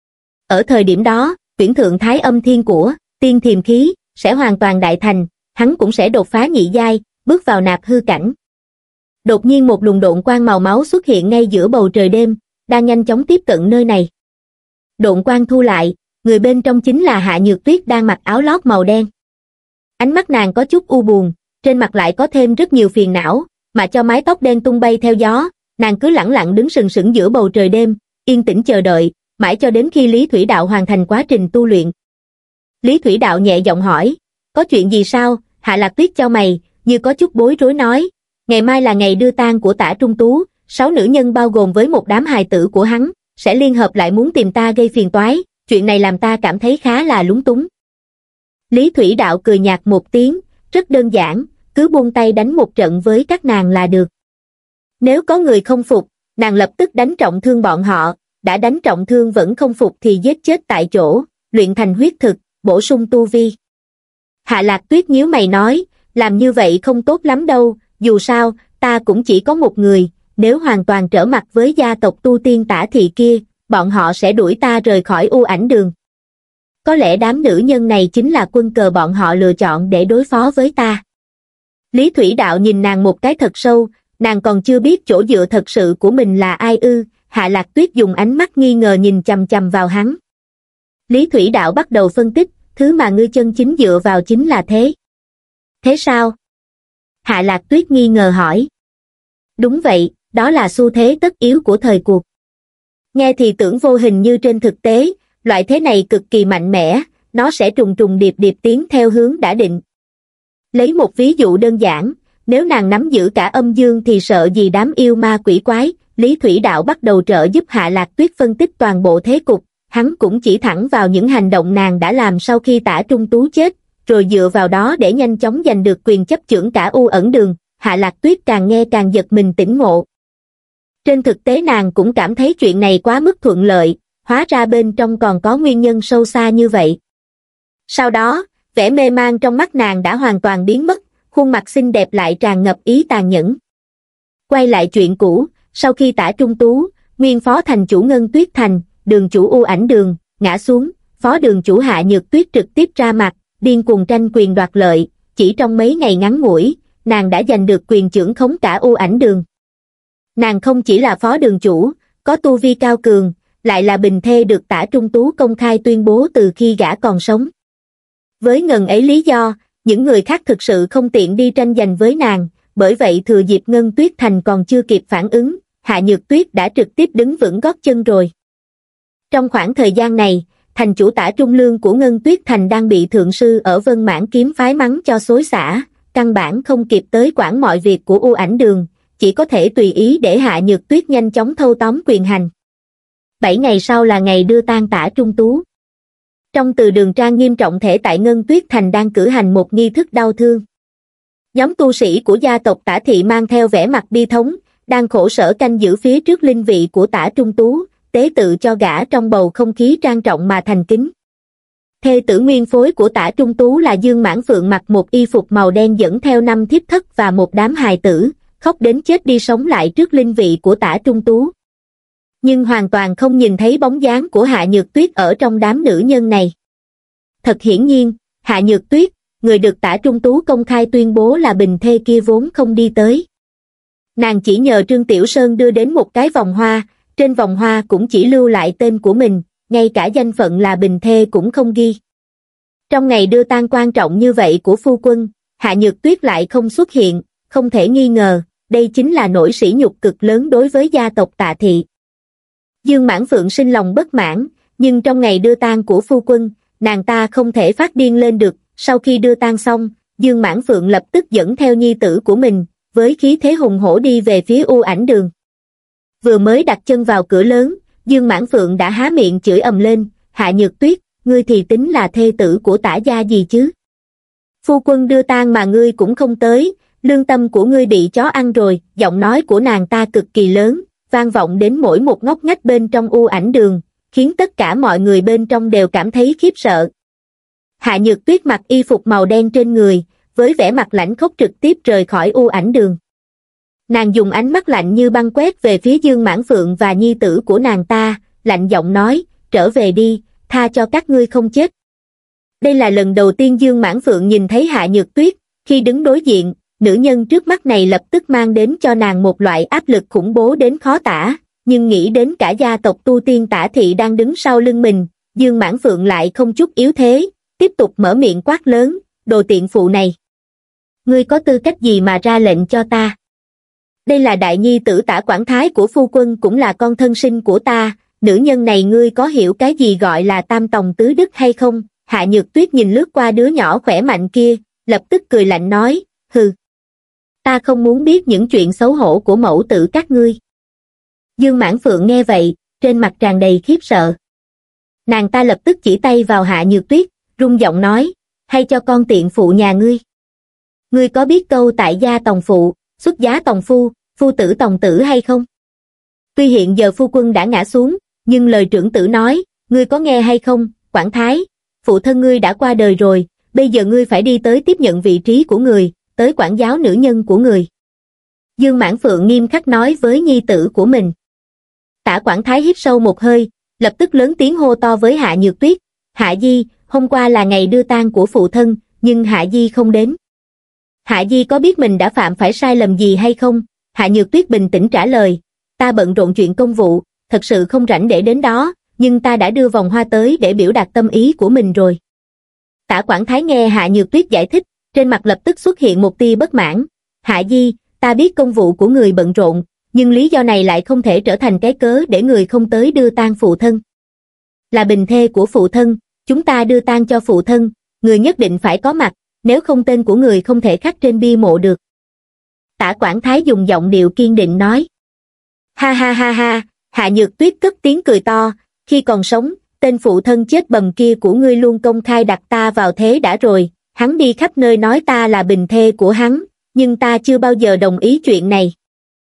Ở thời điểm đó, tuyển thượng thái âm thiên của Tiên Thiềm Khí sẽ hoàn toàn đại thành, hắn cũng sẽ đột phá nhị giai, bước vào nạp hư cảnh. Đột nhiên một luồng độn quang màu máu xuất hiện ngay giữa bầu trời đêm, đang nhanh chóng tiếp cận nơi này. Độn quang thu lại, người bên trong chính là Hạ Nhược Tuyết đang mặc áo lót màu đen. Ánh mắt nàng có chút u buồn, trên mặt lại có thêm rất nhiều phiền não, mà cho mái tóc đen tung bay theo gió, nàng cứ lẳng lặng đứng sừng sững giữa bầu trời đêm, yên tĩnh chờ đợi, mãi cho đến khi Lý Thủy Đạo hoàn thành quá trình tu luyện. Lý Thủy Đạo nhẹ giọng hỏi, có chuyện gì sao? Hạ Lạc Tuyết chau mày, như có chút bối rối nói, ngày mai là ngày đưa tang của Tả Trung Tú, sáu nữ nhân bao gồm với một đám hài tử của hắn, sẽ liên hợp lại muốn tìm ta gây phiền toái, chuyện này làm ta cảm thấy khá là lúng túng. Lý Thủy Đạo cười nhạt một tiếng, rất đơn giản, cứ buông tay đánh một trận với các nàng là được. Nếu có người không phục, nàng lập tức đánh trọng thương bọn họ, đã đánh trọng thương vẫn không phục thì giết chết tại chỗ, luyện thành huyết thực, bổ sung tu vi. Hạ Lạc Tuyết nhíu mày nói, làm như vậy không tốt lắm đâu, dù sao, ta cũng chỉ có một người, nếu hoàn toàn trở mặt với gia tộc tu tiên Tả thị kia, bọn họ sẽ đuổi ta rời khỏi U Ảnh Đường. Có lẽ đám nữ nhân này chính là quân cờ bọn họ lựa chọn để đối phó với ta. Lý Thủy Đạo nhìn nàng một cái thật sâu, nàng còn chưa biết chỗ dựa thật sự của mình là ai ư? Hạ Lạc Tuyết dùng ánh mắt nghi ngờ nhìn chằm chằm vào hắn. Lý Thủy Đạo bắt đầu phân tích, thứ mà ngươi chân chính dựa vào chính là thế. Thế sao? Hạ Lạc Tuyết nghi ngờ hỏi. Đúng vậy, đó là xu thế tất yếu của thời cuộc. Nghe thì tưởng vô hình như trên thực tế, loại thế này cực kỳ mạnh mẽ, nó sẽ trùng trùng điệp điệp tiến theo hướng đã định. Lấy một ví dụ đơn giản, nếu nàng nắm giữ cả âm dương thì sợ gì đám yêu ma quỷ quái. Lý Thủy Đạo bắt đầu trợ giúp Hạ Lạc Tuyết phân tích toàn bộ thế cục, hắn cũng chỉ thẳng vào những hành động nàng đã làm sau khi Tả Trung Tú chết, rồi dựa vào đó để nhanh chóng giành được quyền chấp chưởng cả U Ẩn Đường. Hạ Lạc Tuyết càng nghe càng giật mình tỉnh ngộ. Trên thực tế nàng cũng cảm thấy chuyện này quá mức thuận lợi, hóa ra bên trong còn có nguyên nhân sâu xa như vậy. Sau đó, vẻ mê man trong mắt nàng đã hoàn toàn biến mất, khuôn mặt xinh đẹp lại tràn ngập ý tàn nhẫn. Quay lại chuyện cũ, sau khi Tả Trung Tú, nguyên phó thành chủ Ngân Tuyết Thành, đường chủ U Ảnh Đường, ngã xuống, phó đường chủ Hạ Nhược Tuyết trực tiếp ra mặt, điên cuồng tranh quyền đoạt lợi, chỉ trong mấy ngày ngắn ngủi, nàng đã giành được quyền trưởng khống cả U Ảnh Đường. Nàng không chỉ là phó đường chủ, có tu vi cao cường, lại là bình thê được Tả Trung Tú công khai tuyên bố từ khi gã còn sống. Với ngần ấy lý do, những người khác thực sự không tiện đi tranh giành với nàng, bởi vậy thừa dịp Ngân Tuyết Thành còn chưa kịp phản ứng, Hạ Nhược Tuyết đã trực tiếp đứng vững gót chân rồi. Trong khoảng thời gian này, thành chủ Tả Trung Lương của Ngân Tuyết Thành đang bị thượng sư ở Vân Mãn Kiếm phái mắng cho xối xả, căn bản không kịp tới quản mọi việc của U Ảnh Đường, chỉ có thể tùy ý để Hạ Nhược Tuyết nhanh chóng thâu tóm quyền hành. Bảy ngày sau là ngày đưa tang Tả Trung Tú. Trong từ đường trang nghiêm trọng thể tại Ngân Tuyết Thành đang cử hành một nghi thức đau thương. Nhóm tu sĩ của gia tộc Tả Thị mang theo vẻ mặt bi thống, đang khổ sở canh giữ phía trước linh vị của Tả Trung Tú, tế tự cho gã trong bầu không khí trang trọng mà thành kính. Thê tử nguyên phối của Tả Trung Tú là Dương Mãn Phượng mặc một y phục màu đen dẫn theo năm thiếp thất và một đám hài tử, khóc đến chết đi sống lại trước linh vị của Tả Trung Tú. Nhưng hoàn toàn không nhìn thấy bóng dáng của Hạ Nhược Tuyết ở trong đám nữ nhân này. Thật hiển nhiên, Hạ Nhược Tuyết, người được Tả Trung Tú công khai tuyên bố là bình thê kia vốn không đi tới. Nàng chỉ nhờ Trương Tiểu Sơn đưa đến một cái vòng hoa, trên vòng hoa cũng chỉ lưu lại tên của mình, ngay cả danh phận là bình thê cũng không ghi. Trong ngày đưa tang quan trọng như vậy của phu quân, Hạ Nhược Tuyết lại không xuất hiện, không thể nghi ngờ, đây chính là nỗi sỉ nhục cực lớn đối với gia tộc Tạ Thị. Dương Mãn Phượng sinh lòng bất mãn, nhưng trong ngày đưa tang của phu quân, nàng ta không thể phát điên lên được. Sau khi đưa tang xong, Dương Mãn Phượng lập tức dẫn theo nhi tử của mình, với khí thế hùng hổ đi về phía U Ảnh Đường. Vừa mới đặt chân vào cửa lớn, Dương Mãn Phượng đã há miệng chửi ầm lên, Hạ Nhược Tuyết, ngươi thì tính là thê tử của Tả gia gì chứ? Phu quân đưa tang mà ngươi cũng không tới, lương tâm của ngươi bị chó ăn rồi. Giọng nói của nàng ta cực kỳ lớn, vang vọng đến mỗi một ngóc ngách bên trong U Ảnh Đường, khiến tất cả mọi người bên trong đều cảm thấy khiếp sợ. Hạ Nhược Tuyết mặc y phục màu đen trên người, với vẻ mặt lãnh khốc trực tiếp rời khỏi U Ảnh Đường. Nàng dùng ánh mắt lạnh như băng quét về phía Dương Mãn Phượng và nhi tử của nàng ta, lạnh giọng nói, trở về đi, tha cho các ngươi không chết. Đây là lần đầu tiên Dương Mãn Phượng nhìn thấy Hạ Nhược Tuyết, khi đứng đối diện, nữ nhân trước mắt này lập tức mang đến cho nàng một loại áp lực khủng bố đến khó tả, nhưng nghĩ đến cả gia tộc tu tiên Tả Thị đang đứng sau lưng mình, Dương Mãn Phượng lại không chút yếu thế, tiếp tục mở miệng quát lớn, đồ tiện phụ này. Ngươi có tư cách gì mà ra lệnh cho ta? Đây là đại nhi tử Tả Quảng Thái của phu quân, cũng là con thân sinh của ta, nữ nhân này ngươi có hiểu cái gì gọi là tam tòng tứ đức hay không? Hạ Nhược Tuyết nhìn lướt qua đứa nhỏ khỏe mạnh kia, lập tức cười lạnh nói, hừ. Ta không muốn biết những chuyện xấu hổ của mẫu tử các ngươi. Dương Mãn Phượng nghe vậy, trên mặt tràn đầy khiếp sợ. Nàng ta lập tức chỉ tay vào Hạ Nhược Tuyết, rung giọng nói, hay cho con tiện phụ nhà ngươi. Ngươi có biết câu tại gia tòng phụ, xuất giá tòng phu, phu tử tòng tử hay không? Tuy hiện giờ phu quân đã ngã xuống, nhưng lời trưởng tử nói, ngươi có nghe hay không, Quảng Thái, phụ thân ngươi đã qua đời rồi, bây giờ ngươi phải đi tới tiếp nhận vị trí của người, tới quản giáo nữ nhân của người. Dương Mãn Phượng nghiêm khắc nói với nhi tử của mình. Tả Quảng Thái hít sâu một hơi, lập tức lớn tiếng hô to với Hạ Nhược Tuyết, Hạ Di, hôm qua là ngày đưa tang của phụ thân, nhưng Hạ Di không đến. Hạ Di có biết mình đã phạm phải sai lầm gì hay không? Hạ Nhược Tuyết bình tĩnh trả lời, ta bận rộn chuyện công vụ, thật sự không rảnh để đến đó, nhưng ta đã đưa vòng hoa tới để biểu đạt tâm ý của mình rồi. Tả Quảng Thái nghe Hạ Nhược Tuyết giải thích, trên mặt lập tức xuất hiện một tia bất mãn. Hạ Di, ta biết công vụ của người bận rộn, nhưng lý do này lại không thể trở thành cái cớ để người không tới đưa tang phụ thân. Là bình thê của phụ thân, chúng ta đưa tang cho phụ thân, người nhất định phải có mặt, nếu không tên của người không thể khắc trên bia mộ được. Tả Quảng Thái dùng giọng điệu kiên định nói. Ha ha ha ha, Hạ Nhược Tuyết cất tiếng cười to, khi còn sống, tên phụ thân chết bầm kia của ngươi luôn công khai đặt ta vào thế đã rồi, hắn đi khắp nơi nói ta là bình thê của hắn, nhưng ta chưa bao giờ đồng ý chuyện này.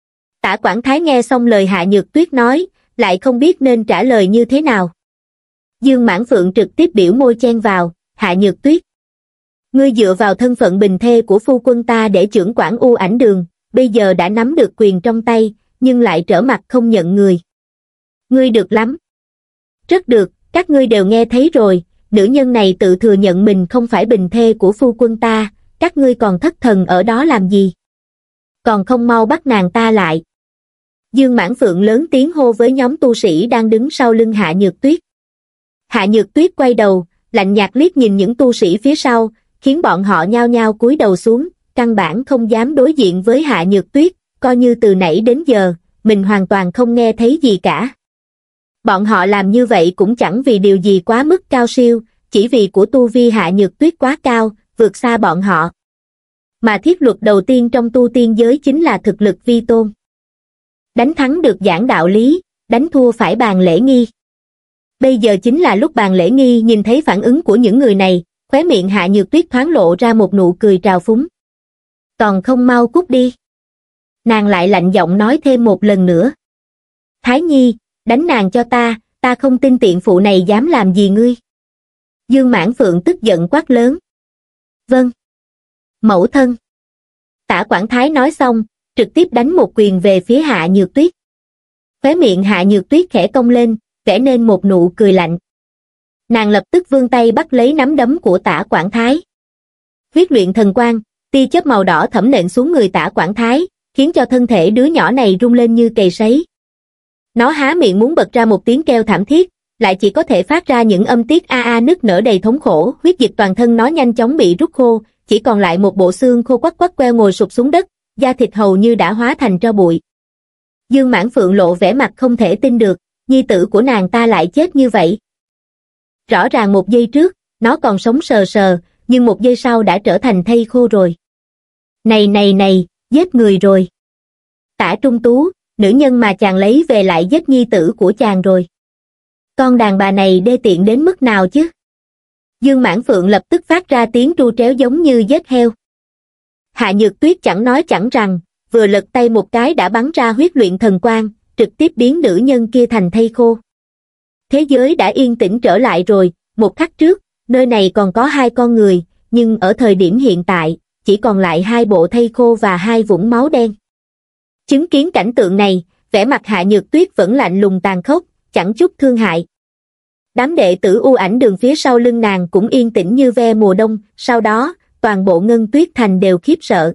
Tả Quảng Thái nghe xong lời Hạ Nhược Tuyết nói, lại không biết nên trả lời như thế nào. Dương Mãn Phượng trực tiếp biểu môi chen vào, Hạ Nhược Tuyết. Ngươi dựa vào thân phận bình thê của phu quân ta để trưởng quản U Ảnh Đường, bây giờ đã nắm được quyền trong tay, nhưng lại trở mặt không nhận người. Ngươi được lắm. Rất được, các ngươi đều nghe thấy rồi, nữ nhân này tự thừa nhận mình không phải bình thê của phu quân ta, các ngươi còn thất thần ở đó làm gì? Còn không mau bắt nàng ta lại. Dương Mãn Phượng lớn tiếng hô với nhóm tu sĩ đang đứng sau lưng Hạ Nhược Tuyết. Hạ Nhược Tuyết quay đầu, lạnh nhạt liếc nhìn những tu sĩ phía sau, khiến bọn họ nhao nhao cúi đầu xuống, căn bản không dám đối diện với Hạ Nhược Tuyết, coi như từ nãy đến giờ, mình hoàn toàn không nghe thấy gì cả. Bọn họ làm như vậy cũng chẳng vì điều gì quá mức cao siêu, chỉ vì của tu vi Hạ Nhược Tuyết quá cao, vượt xa bọn họ. Mà thiết luật đầu tiên trong tu tiên giới chính là thực lực vi tôn. Đánh thắng được giảng đạo lý, đánh thua phải bàn lễ nghi. Bây giờ chính là lúc bàn lễ nghi nhìn thấy phản ứng của những người này, khóe miệng Hạ Nhược Tuyết thoáng lộ ra một nụ cười trào phúng. Còn không mau cút đi. Nàng lại lạnh giọng nói thêm một lần nữa. Thái Nhi, đánh nàng cho ta, ta không tin tiện phụ này dám làm gì ngươi. Dương Mãn Phượng tức giận quát lớn. Vâng. Mẫu thân. Tả Quảng Thái nói xong, trực tiếp đánh một quyền về phía Hạ Nhược Tuyết. Khóe miệng Hạ Nhược Tuyết khẽ cong lên, vẽ nên một nụ cười lạnh. Nàng lập tức vươn tay bắt lấy nắm đấm của Tả Quảng Thái. Huyết luyện thần quang, tia chớp màu đỏ thẫm nện xuống người Tả Quảng Thái, khiến cho thân thể đứa nhỏ này rung lên như cầy sấy. Nó há miệng muốn bật ra một tiếng kêu thảm thiết, lại chỉ có thể phát ra những âm tiết a a nức nở đầy thống khổ, huyết dịch toàn thân nó nhanh chóng bị rút khô, chỉ còn lại một bộ xương khô quắc quắc queo ngồi sụp xuống đất, da thịt hầu như đã hóa thành tro bụi. Dương Mãn Phượng lộ vẻ mặt không thể tin được, nhi tử của nàng ta lại chết như vậy. Rõ ràng một giây trước, nó còn sống sờ sờ, nhưng một giây sau đã trở thành thây khô rồi. Này này này, giết người rồi. Tả Trung Tú, nữ nhân mà chàng lấy về lại giết nhi tử của chàng rồi. Con đàn bà này đê tiện đến mức nào chứ? Dương Mãn Phượng lập tức phát ra tiếng tru tréo giống như giết heo. Hạ Nhược Tuyết chẳng nói chẳng rằng, vừa lật tay một cái đã bắn ra huyết luyện thần quang, trực tiếp biến nữ nhân kia thành thây khô. Thế giới đã yên tĩnh trở lại rồi, một khắc trước, nơi này còn có hai con người, nhưng ở thời điểm hiện tại, chỉ còn lại hai bộ thây khô và hai vũng máu đen. Chứng kiến cảnh tượng này, vẻ mặt Hạ Nhược Tuyết vẫn lạnh lùng tàn khốc, chẳng chút thương hại. Đám đệ tử U Ảnh Đường phía sau lưng nàng cũng yên tĩnh như ve mùa đông, sau đó, toàn bộ Ngân Tuyết Thành đều khiếp sợ.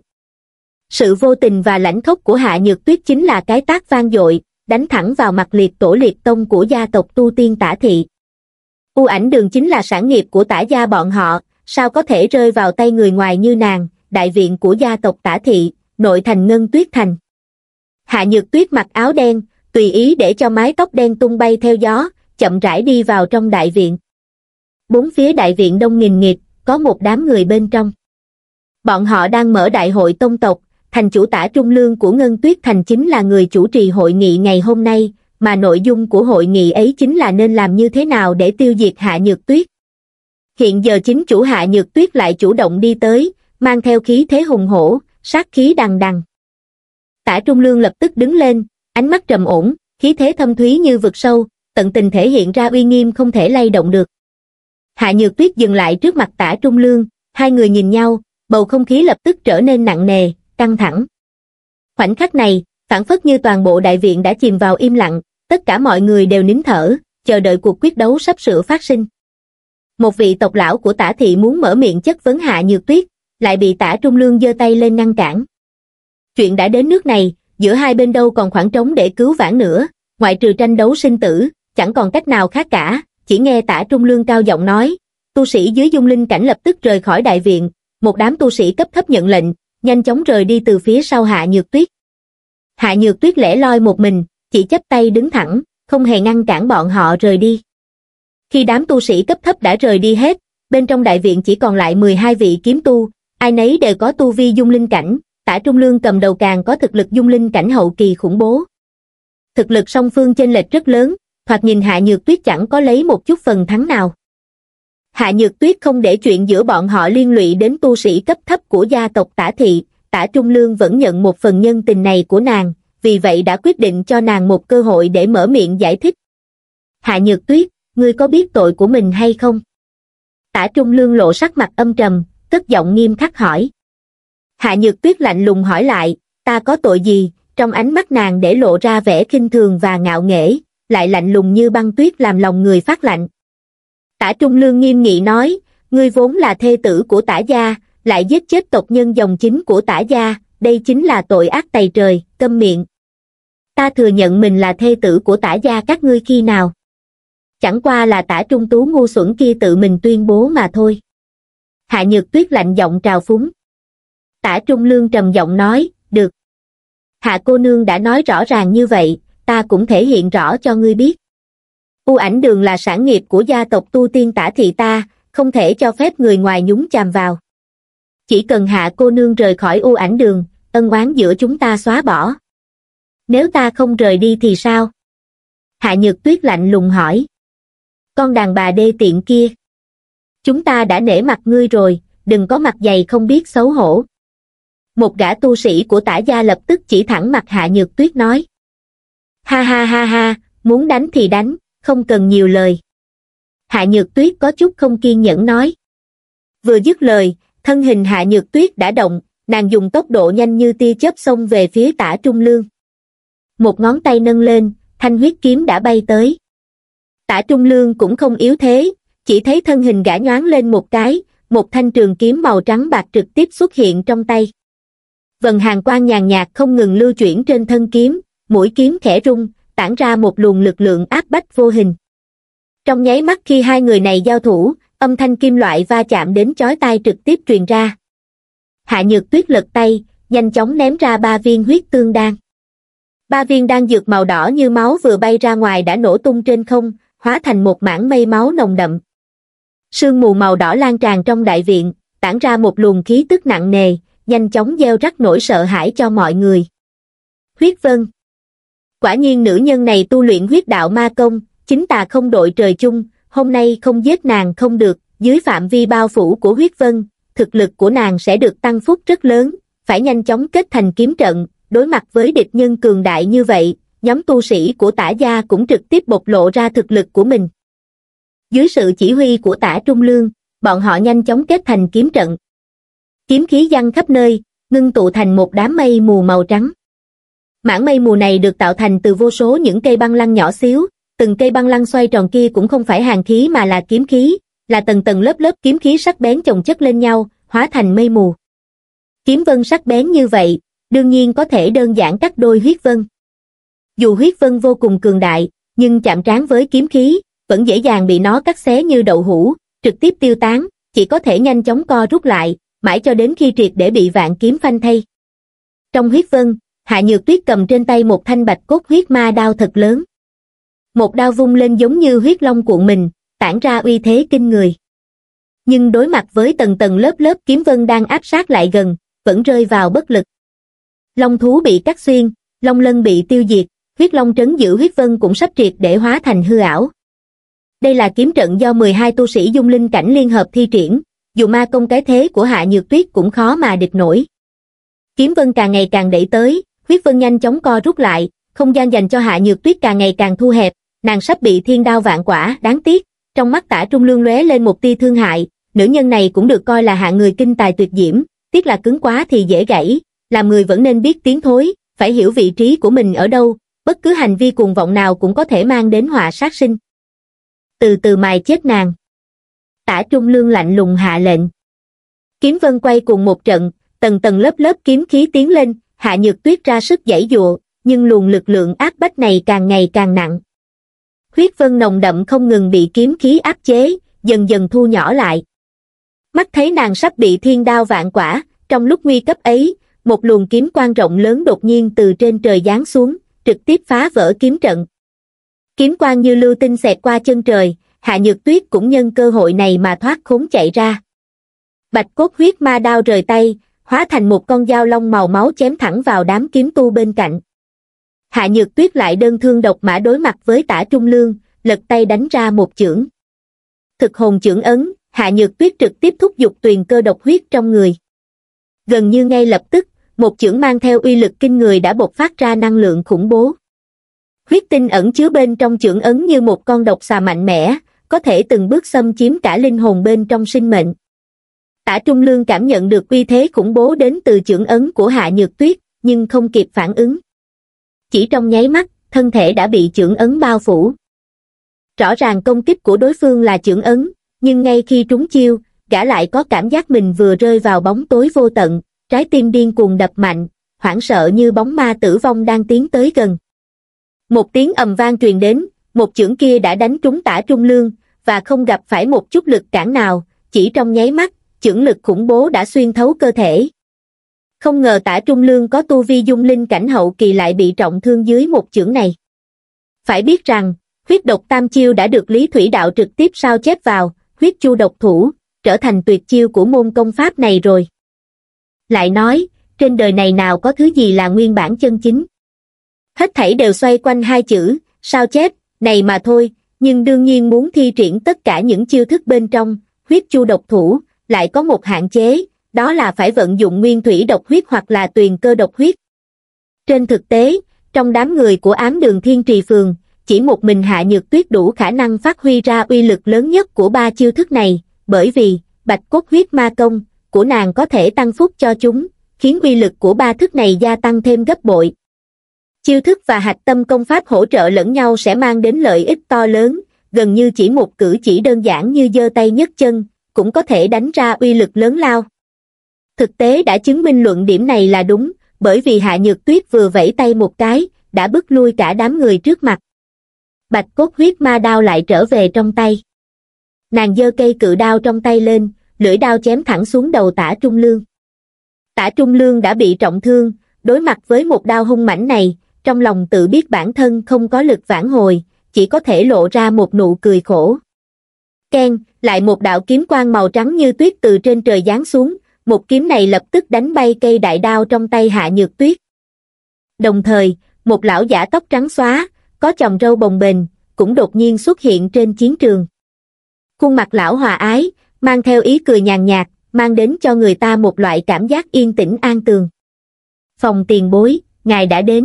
Sự vô tình và lãnh khốc của Hạ Nhược Tuyết chính là cái tát vang dội, đánh thẳng vào mặt liệt tổ liệt tông của gia tộc tu tiên Tả Thị. U Ảnh Đường chính là sản nghiệp của Tả gia bọn họ, sao có thể rơi vào tay người ngoài như nàng, đại viện của gia tộc Tả Thị, nội thành Ngân Tuyết Thành. Hạ Nhược Tuyết mặc áo đen, tùy ý để cho mái tóc đen tung bay theo gió, chậm rãi đi vào trong đại viện. Bốn phía đại viện đông nghìn nghịt, có một đám người bên trong. Bọn họ đang mở đại hội tông tộc, thành chủ Tả Trung Lương của Ngân Tuyết Thành chính là người chủ trì hội nghị ngày hôm nay, mà nội dung của hội nghị ấy chính là nên làm như thế nào để tiêu diệt Hạ Nhược Tuyết. Hiện giờ chính chủ Hạ Nhược Tuyết lại chủ động đi tới, mang theo khí thế hùng hổ, sát khí đằng đằng. Tả Trung Lương lập tức đứng lên, ánh mắt trầm ổn, khí thế thâm thúy như vực sâu, tận tình thể hiện ra uy nghiêm không thể lay động được. Hạ Nhược Tuyết dừng lại trước mặt Tả Trung Lương, hai người nhìn nhau, bầu không khí lập tức trở nên nặng nề, căng thẳng. Khoảnh khắc này, phảng phất như toàn bộ đại viện đã chìm vào im lặng, tất cả mọi người đều nín thở, chờ đợi cuộc quyết đấu sắp sửa phát sinh. Một vị tộc lão của Tả Thị muốn mở miệng chất vấn Hạ Nhược Tuyết, lại bị Tả Trung Lương giơ tay lên ngăn cản. Chuyện đã đến nước này, giữa hai bên đâu còn khoảng trống để cứu vãn nữa, ngoại trừ tranh đấu sinh tử, chẳng còn cách nào khác cả. Chỉ nghe Tả Trung Lương cao giọng nói, tu sĩ dưới dung linh cảnh lập tức rời khỏi đại viện, một đám tu sĩ cấp thấp nhận lệnh, nhanh chóng rời đi từ phía sau Hạ Nhược Tuyết. Hạ Nhược Tuyết lẻ loi một mình, chỉ chắp tay đứng thẳng, không hề ngăn cản bọn họ rời đi. Khi đám tu sĩ cấp thấp đã rời đi hết, bên trong đại viện chỉ còn lại mười hai vị kiếm tu, ai nấy đều có tu vi dung linh cảnh, Tả Trung Lương cầm đầu càng có thực lực dung linh cảnh hậu kỳ khủng bố. Thực lực song phương chênh lệch rất lớn, thoạt nhìn Hạ Nhược Tuyết chẳng có lấy một chút phần thắng nào. Hạ Nhược Tuyết không để chuyện giữa bọn họ liên lụy đến tu sĩ cấp thấp của gia tộc Tả Thị, Tả Trung Lương vẫn nhận một phần nhân tình này của nàng, vì vậy đã quyết định cho nàng một cơ hội để mở miệng giải thích. Hạ Nhược Tuyết, ngươi có biết tội của mình hay không? Tả Trung Lương lộ sắc mặt âm trầm, cất giọng nghiêm khắc hỏi. Hạ Nhược Tuyết lạnh lùng hỏi lại, ta có tội gì? Trong ánh mắt nàng để lộ ra vẻ khinh thường và ngạo nghễ, lại lạnh lùng như băng tuyết làm lòng người phát lạnh. Tả Trung Lương nghiêm nghị nói, ngươi vốn là thê tử của Tả gia, lại giết chết tộc nhân dòng chính của Tả gia, đây chính là tội ác tày trời, câm miệng. Ta thừa nhận mình là thê tử của Tả gia các ngươi khi nào? Chẳng qua là Tả Trung Tú ngu xuẩn kia tự mình tuyên bố mà thôi. Hạ Nhược Tuyết lạnh giọng trào phúng. Tả Trung Lương trầm giọng nói, được. Hạ cô nương đã nói rõ ràng như vậy, ta cũng thể hiện rõ cho ngươi biết. U Ảnh Đường là sản nghiệp của gia tộc tu tiên Tả thị ta, không thể cho phép người ngoài nhúng chàm vào. Chỉ cần Hạ cô nương rời khỏi U Ảnh Đường, ân oán giữa chúng ta xóa bỏ. Nếu ta không rời đi thì sao? Hạ Nhược Tuyết lạnh lùng hỏi. Con đàn bà đê tiện kia. Chúng ta đã nể mặt ngươi rồi, đừng có mặt dày không biết xấu hổ. Một gã tu sĩ của Tả gia lập tức chỉ thẳng mặt Hạ Nhược Tuyết nói. Ha ha ha ha, muốn đánh thì đánh, không cần nhiều lời. Hạ Nhược Tuyết có chút không kiên nhẫn nói. Vừa dứt lời, thân hình Hạ Nhược Tuyết đã động, nàng dùng tốc độ nhanh như tia chớp xông về phía Tả Trung Lương. Một ngón tay nâng lên, thanh huyết kiếm đã bay tới. Tả Trung Lương cũng không yếu thế, chỉ thấy thân hình gã nhoáng lên một cái, một thanh trường kiếm màu trắng bạc trực tiếp xuất hiện trong tay. Vần hàn quang nhàn nhạt không ngừng lưu chuyển trên thân kiếm, mũi kiếm khẽ rung, tản ra một luồng lực lượng áp bách vô hình. Trong nháy mắt khi hai người này giao thủ, âm thanh kim loại va chạm đến chói tai trực tiếp truyền ra. Hạ Nhược Tuyết lật tay, nhanh chóng ném ra ba viên huyết tương đan. Ba viên đan dược màu đỏ như máu vừa bay ra ngoài đã nổ tung trên không, hóa thành một mảng mây máu nồng đậm. Sương mù màu đỏ lan tràn trong đại viện, tản ra một luồng khí tức nặng nề, nhanh chóng gieo rắc nỗi sợ hãi cho mọi người. Huyết Vân. Quả nhiên nữ nhân này tu luyện huyết đạo ma công, chính tà không đội trời chung, hôm nay không giết nàng không được, dưới phạm vi bao phủ của huyết vân, thực lực của nàng sẽ được tăng phúc rất lớn, phải nhanh chóng kết thành kiếm trận, đối mặt với địch nhân cường đại như vậy, nhóm tu sĩ của Tả gia cũng trực tiếp bộc lộ ra thực lực của mình. Dưới sự chỉ huy của Tả Trung Lương, bọn họ nhanh chóng kết thành kiếm trận. Kiếm khí giăng khắp nơi, ngưng tụ thành một đám mây mù màu trắng. Mảng mây mù này được tạo thành từ vô số những cây băng lăng nhỏ xíu, từng cây băng lăng xoay tròn kia cũng không phải hàn khí mà là kiếm khí, là tầng tầng lớp lớp kiếm khí sắc bén chồng chất lên nhau, hóa thành mây mù. Kiếm vân sắc bén như vậy, đương nhiên có thể đơn giản cắt đôi huyết vân. Dù huyết vân vô cùng cường đại, nhưng chạm trán với kiếm khí, vẫn dễ dàng bị nó cắt xé như đậu hũ, trực tiếp tiêu tán, chỉ có thể nhanh chóng co rút lại, mãi cho đến khi triệt để bị vạn kiếm phanh thây. Trong huyết vân, Hạ Nhược Tuyết cầm trên tay một thanh bạch cốt huyết ma đao thật lớn. Một đao vung lên giống như huyết long cuộn mình, tản ra uy thế kinh người. Nhưng đối mặt với tầng tầng lớp lớp kiếm vân đang áp sát lại gần, vẫn rơi vào bất lực. Long thú bị cắt xuyên, long lân bị tiêu diệt, huyết long trấn giữ huyết vân cũng sắp triệt để hóa thành hư ảo. Đây là kiếm trận do mười hai tu sĩ dung linh cảnh liên hợp thi triển, dù ma công cái thế của Hạ Nhược Tuyết cũng khó mà địch nổi. Kiếm vân càng ngày càng đẩy tới, huyết vân nhanh chóng co rút lại, không gian dành cho Hạ Nhược Tuyết càng ngày càng thu hẹp, nàng sắp bị thiên đao vạn quả, đáng tiếc. Trong mắt Tả Trung Lương lóe lên một tia thương hại, nữ nhân này cũng được coi là hạng người kinh tài tuyệt diễm, tiếc là cứng quá thì dễ gãy, làm người vẫn nên biết tiến thối, phải hiểu vị trí của mình ở đâu, bất cứ hành vi cuồng vọng nào cũng có thể mang đến họa sát sinh. Từ từ mài chết nàng. Tả Trung Lương lạnh lùng hạ lệnh. Kiếm vân quay cùng một trận, tầng tầng lớp lớp kiếm khí tiến lên, Hạ Nhược Tuyết ra sức giãy giụa, nhưng luồng lực lượng áp bách này càng ngày càng nặng. Huyết vân nồng đậm không ngừng bị kiếm khí áp chế, dần dần thu nhỏ lại. Mắt thấy nàng sắp bị thiên đao vạn quả, trong lúc nguy cấp ấy, một luồng kiếm quang rộng lớn đột nhiên từ trên trời giáng xuống, trực tiếp phá vỡ kiếm trận. Kiếm quang như lưu tinh xẹt qua chân trời, Hạ Nhược Tuyết cũng nhân cơ hội này mà thoát khốn chạy ra. Bạch cốt huyết ma đao rời tay, hóa thành một con dao long màu máu chém thẳng vào đám kiếm tu bên cạnh. Hạ Nhược Tuyết lại đơn thương độc mã đối mặt với Tả Trung Lương, lật tay đánh ra một chưởng. Thực hồn chưởng ấn, Hạ Nhược Tuyết trực tiếp thúc giục tuyền cơ độc huyết trong người. Gần như ngay lập tức, một chưởng mang theo uy lực kinh người đã bộc phát ra năng lượng khủng bố. Huyết tinh ẩn chứa bên trong chưởng ấn như một con độc xà mạnh mẽ, có thể từng bước xâm chiếm cả linh hồn bên trong sinh mệnh. Tả Trung Lương cảm nhận được uy thế khủng bố đến từ chưởng ấn của Hạ Nhược Tuyết, nhưng không kịp phản ứng. Chỉ trong nháy mắt, thân thể đã bị chưởng ấn bao phủ. Rõ ràng công kích của đối phương là chưởng ấn, nhưng ngay khi trúng chiêu, gã lại có cảm giác mình vừa rơi vào bóng tối vô tận, trái tim điên cuồng đập mạnh, hoảng sợ như bóng ma tử vong đang tiến tới gần. Một tiếng ầm vang truyền đến, một chưởng kia đã đánh trúng Tả Trung Lương, và không gặp phải một chút lực cản nào, chỉ trong nháy mắt, chưởng lực khủng bố đã xuyên thấu cơ thể. Không ngờ Tả Trung Lương có tu vi dung linh cảnh hậu kỳ lại bị trọng thương dưới một chưởng này. Phải biết rằng, huyết độc tam chiêu đã được Lý Thủy Đạo trực tiếp sao chép vào, huyết chu độc thủ, trở thành tuyệt chiêu của môn công pháp này rồi. Lại nói, trên đời này nào có thứ gì là nguyên bản chân chính. Hết thảy đều xoay quanh hai chữ, sao chép, này mà thôi, nhưng đương nhiên muốn thi triển tất cả những chiêu thức bên trong, huyết chu độc thủ, lại có một hạn chế, đó là phải vận dụng nguyên thủy độc huyết hoặc là tuyền cơ độc huyết. Trên thực tế, trong đám người của ám đường Thiên Trì Phường, chỉ một mình Hạ Nhược Tuyết đủ khả năng phát huy ra uy lực lớn nhất của ba chiêu thức này, bởi vì, bạch cốt huyết ma công, của nàng có thể tăng phúc cho chúng, khiến uy lực của ba thức này gia tăng thêm gấp bội. Chiêu thức và hạch tâm công pháp hỗ trợ lẫn nhau sẽ mang đến lợi ích to lớn, gần như chỉ một cử chỉ đơn giản như giơ tay nhấc chân, cũng có thể đánh ra uy lực lớn lao. Thực tế đã chứng minh luận điểm này là đúng, bởi vì Hạ Nhược Tuyết vừa vẫy tay một cái, đã bức lui cả đám người trước mặt. Bạch cốt huyết ma đao lại trở về trong tay. Nàng giơ cây cự đao trong tay lên, lưỡi đao chém thẳng xuống đầu Tả Trung Lương. Tả Trung Lương đã bị trọng thương, đối mặt với một đao hung mãnh này, trong lòng tự biết bản thân không có lực vãn hồi, chỉ có thể lộ ra một nụ cười khổ. Keng, lại một đạo kiếm quang màu trắng như tuyết từ trên trời giáng xuống, một kiếm này lập tức đánh bay cây đại đao trong tay Hạ Nhược Tuyết. Đồng thời, một lão giả tóc trắng xóa, có chòm râu bồng bềnh, cũng đột nhiên xuất hiện trên chiến trường. Khuôn mặt lão hòa ái, mang theo ý cười nhàn nhạt, mang đến cho người ta một loại cảm giác yên tĩnh an tường. Phòng tiền bối, ngài đã đến.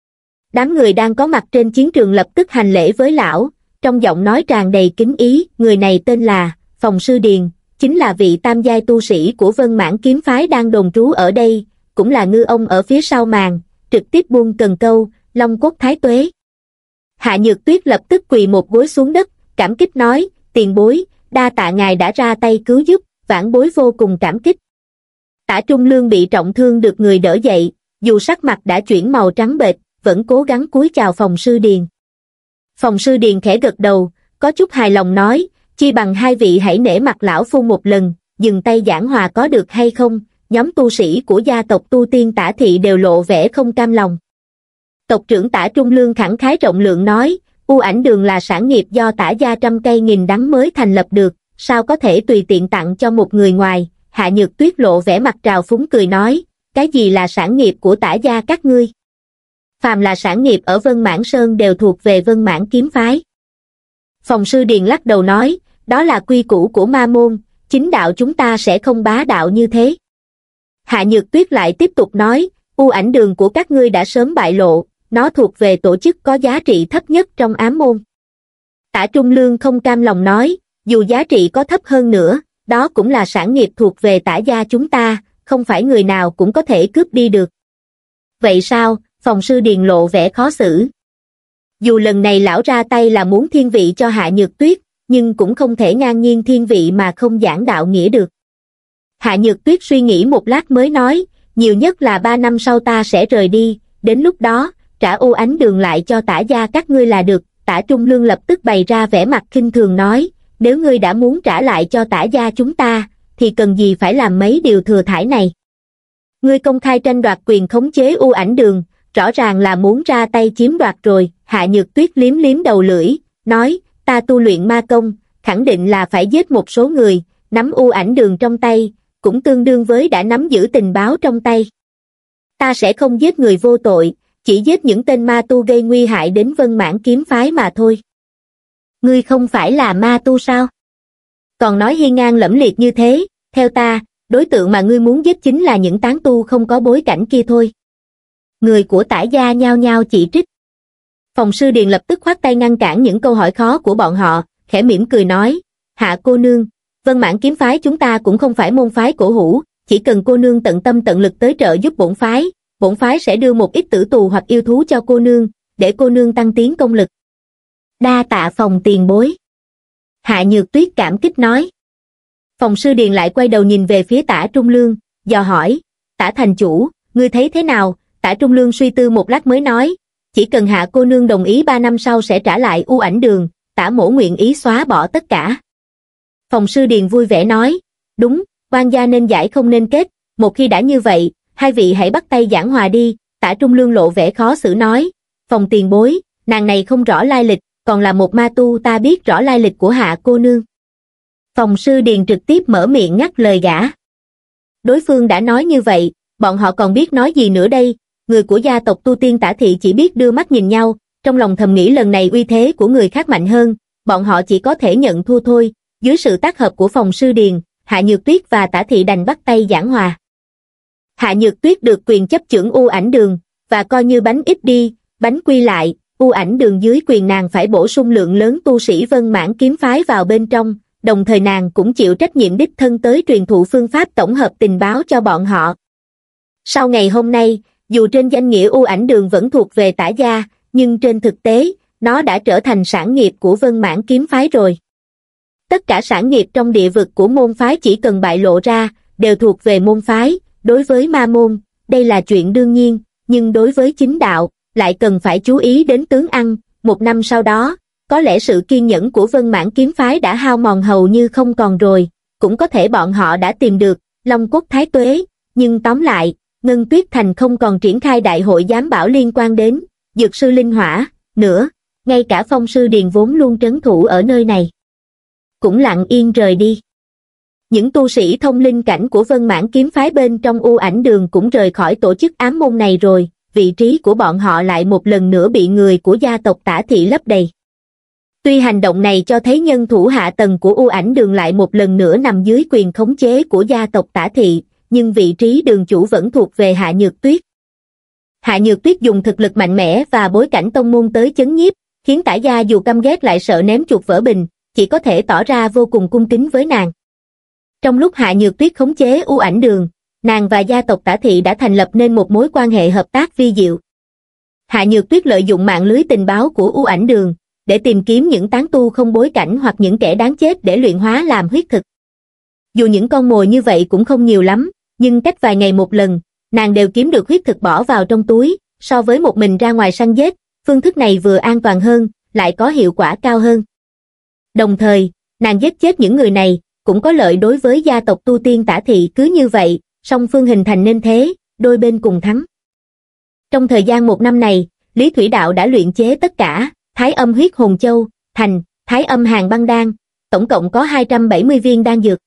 Đám người đang có mặt trên chiến trường lập tức hành lễ với lão, trong giọng nói tràn đầy kính ý, người này tên là Phòng Sư Điền, chính là vị tam giai tu sĩ của Vân Mãn kiếm phái đang đồn trú ở đây, cũng là ngư ông ở phía sau màn, trực tiếp buông cần câu, long cốt thái tuế. Hạ Nhược Tuyết lập tức quỳ một gối xuống đất, cảm kích nói, tiền bối, đa tạ ngài đã ra tay cứu giúp, vãn bối vô cùng cảm kích. Tả Trung Lương bị trọng thương được người đỡ dậy, dù sắc mặt đã chuyển màu trắng bệch, vẫn cố gắng cúi chào Phòng Sư Điền. Phòng Sư Điền khẽ gật đầu, có chút hài lòng nói, chi bằng hai vị hãy nể mặt lão phu một lần, dừng tay giảng hòa có được hay không, nhóm tu sĩ của gia tộc Tu Tiên Tả Thị đều lộ vẻ không cam lòng. Tộc trưởng Tả Trung Lương khẳng khái rộng lượng nói, U Ảnh Đường là sản nghiệp do Tả gia trăm cây nghìn đắng mới thành lập được, sao có thể tùy tiện tặng cho một người ngoài. Hạ Nhược Tuyết lộ vẻ mặt trào phúng cười nói, cái gì là sản nghiệp của Tả gia các ngươi? Phàm là sản nghiệp ở Vân Mãn Sơn đều thuộc về Vân Mãn kiếm phái. Phòng Sư Điền lắc đầu nói, đó là quy củ của ma môn, chính đạo chúng ta sẽ không bá đạo như thế. Hạ Nhược Tuyết lại tiếp tục nói, U Ảnh Đường của các ngươi đã sớm bại lộ, nó thuộc về tổ chức có giá trị thấp nhất trong ám môn. Tả Trung Lương không cam lòng nói, dù giá trị có thấp hơn nữa, đó cũng là sản nghiệp thuộc về Tả gia chúng ta, không phải người nào cũng có thể cướp đi được. Vậy sao? Phòng Sư Điền lộ vẻ khó xử. Dù lần này lão ra tay là muốn thiên vị cho Hạ Nhược Tuyết, nhưng cũng không thể ngang nhiên thiên vị mà không giảng đạo nghĩa được. Hạ Nhược Tuyết suy nghĩ một lát mới nói, nhiều nhất là ba năm sau ta sẽ rời đi, đến lúc đó, trả U Ánh Đường lại cho Tả gia các ngươi là được. Tả Trung Lương lập tức bày ra vẻ mặt khinh thường nói, nếu ngươi đã muốn trả lại cho Tả gia chúng ta, thì cần gì phải làm mấy điều thừa thãi này. Ngươi công khai tranh đoạt quyền khống chế U Ảnh Đường, rõ ràng là muốn ra tay chiếm đoạt rồi. Hạ Nhược Tuyết liếm liếm đầu lưỡi, nói, ta tu luyện ma công, khẳng định là phải giết một số người, nắm U Ảnh Đường trong tay, cũng tương đương với đã nắm giữ tình báo trong tay. Ta sẽ không giết người vô tội, chỉ giết những tên ma tu gây nguy hại đến Vân Mãn kiếm phái mà thôi. Ngươi không phải là ma tu sao? Còn nói hiên ngang lẫm liệt như thế, theo ta, đối tượng mà ngươi muốn giết chính là những tán tu không có bối cảnh kia thôi. Người của Tả gia nhao nhao chỉ trích. Phòng Sư Điền lập tức khoát tay ngăn cản những câu hỏi khó của bọn họ, khẽ mỉm cười nói, Hạ cô nương, Vân Mãn kiếm phái chúng ta cũng không phải môn phái cổ hủ, chỉ cần cô nương tận tâm tận lực tới trợ giúp bổn phái, bổn phái sẽ đưa một ít tử tù hoặc yêu thú cho cô nương, để cô nương tăng tiến công lực. Đa tạ Phòng tiền bối. Hạ Nhược Tuyết cảm kích nói. Phòng sư điền lại quay đầu nhìn về phía Tả Trung Lương, dò hỏi, Tả thành chủ, ngươi thấy thế nào? Tả Trung Lương suy tư một lát mới nói, chỉ cần Hạ cô nương đồng ý ba năm sau sẽ trả lại U Ảnh Đường, Tả mỗ nguyện ý xóa bỏ tất cả. Phòng sư điền vui vẻ nói, đúng, quan gia nên giải không nên kết, một khi đã như vậy, hai vị hãy bắt tay giảng hòa đi. Tả Trung Lương lộ vẻ khó xử nói, Phòng tiền bối, nàng này không rõ lai lịch, còn là một ma tu, ta biết rõ lai lịch của Hạ cô nương. Phòng sư điền trực tiếp mở miệng ngắt lời gã. Đối phương đã nói như vậy, bọn họ còn biết nói gì nữa đây? Người của gia tộc Tu Tiên Tả Thị chỉ biết đưa mắt nhìn nhau, trong lòng thầm nghĩ lần này uy thế của người khác mạnh hơn, bọn họ chỉ có thể nhận thua thôi. Dưới sự tác hợp của phòng sư điền, Hạ Nhược Tuyết và Tả Thị đành bắt tay giảng hòa. Hạ Nhược Tuyết được quyền chấp chưởng U Ảnh Đường, và coi như bánh ít đi, bánh quy lại, U Ảnh Đường dưới quyền nàng phải bổ sung lượng lớn tu sĩ Vân Mãn kiếm phái vào bên trong, đồng thời nàng cũng chịu trách nhiệm đích thân tới truyền thụ phương pháp tổng hợp tình báo cho bọn họ. Sau ngày hôm nay, dù trên danh nghĩa U Ảnh Đường vẫn thuộc về Tả gia, nhưng trên thực tế, nó đã trở thành sản nghiệp của Vân Mãn kiếm phái rồi. Tất cả sản nghiệp trong địa vực của môn phái chỉ cần bại lộ ra, đều thuộc về môn phái. Đối với ma môn, đây là chuyện đương nhiên, nhưng đối với chính đạo, lại cần phải chú ý đến tướng ăn. Một năm sau đó, có lẽ sự kiên nhẫn của Vân Mãn kiếm phái đã hao mòn hầu như không còn rồi, cũng có thể bọn họ đã tìm được Long Cốt Thái Tuế, nhưng tóm lại, Ngân Tuyết Thành không còn triển khai đại hội giám bảo liên quan đến Dược sư Linh Hỏa nữa, ngay cả Phong sư điền vốn luôn trấn thủ ở nơi này cũng lặng yên rời đi. Những tu sĩ thông linh cảnh của Vân Mãn kiếm phái bên trong U Ảnh Đường cũng rời khỏi tổ chức ám môn này rồi, vị trí của bọn họ lại một lần nữa bị người của gia tộc Tả Thị lấp đầy. Tuy hành động này cho thấy nhân thủ hạ tầng của U Ảnh Đường lại một lần nữa nằm dưới quyền khống chế của gia tộc Tả Thị, nhưng vị trí đường chủ vẫn thuộc về Hạ Nhược Tuyết. Hạ Nhược Tuyết dùng thực lực mạnh mẽ và bối cảnh tông môn tới chấn nhiếp, khiến Tả gia dù căm ghét lại sợ ném chuột vỡ bình, chỉ có thể tỏ ra vô cùng cung kính với nàng. Trong lúc Hạ Nhược Tuyết khống chế U Ảnh Đường, nàng và gia tộc Tả Thị đã thành lập nên một mối quan hệ hợp tác vi diệu. Hạ Nhược Tuyết lợi dụng mạng lưới tình báo của U Ảnh Đường để tìm kiếm những tán tu không bối cảnh hoặc những kẻ đáng chết để luyện hóa làm huyết thực. Dù những con mồi như vậy cũng không nhiều lắm, nhưng cách vài ngày một lần, nàng đều kiếm được huyết thực bỏ vào trong túi, so với một mình ra ngoài săn giết, phương thức này vừa an toàn hơn, lại có hiệu quả cao hơn. Đồng thời, nàng giết chết những người này, cũng có lợi đối với gia tộc Tu Tiên Tả Thị. Cứ như vậy, song phương hình thành nên thế, đôi bên cùng thắng. Trong thời gian một năm này, Lý Thủy Đạo đã luyện chế tất cả Thái Âm Huyết Hồn Châu, thành Thái Âm Hàn Băng Đan, tổng cộng có hai trăm bảy mươi viên đan dược.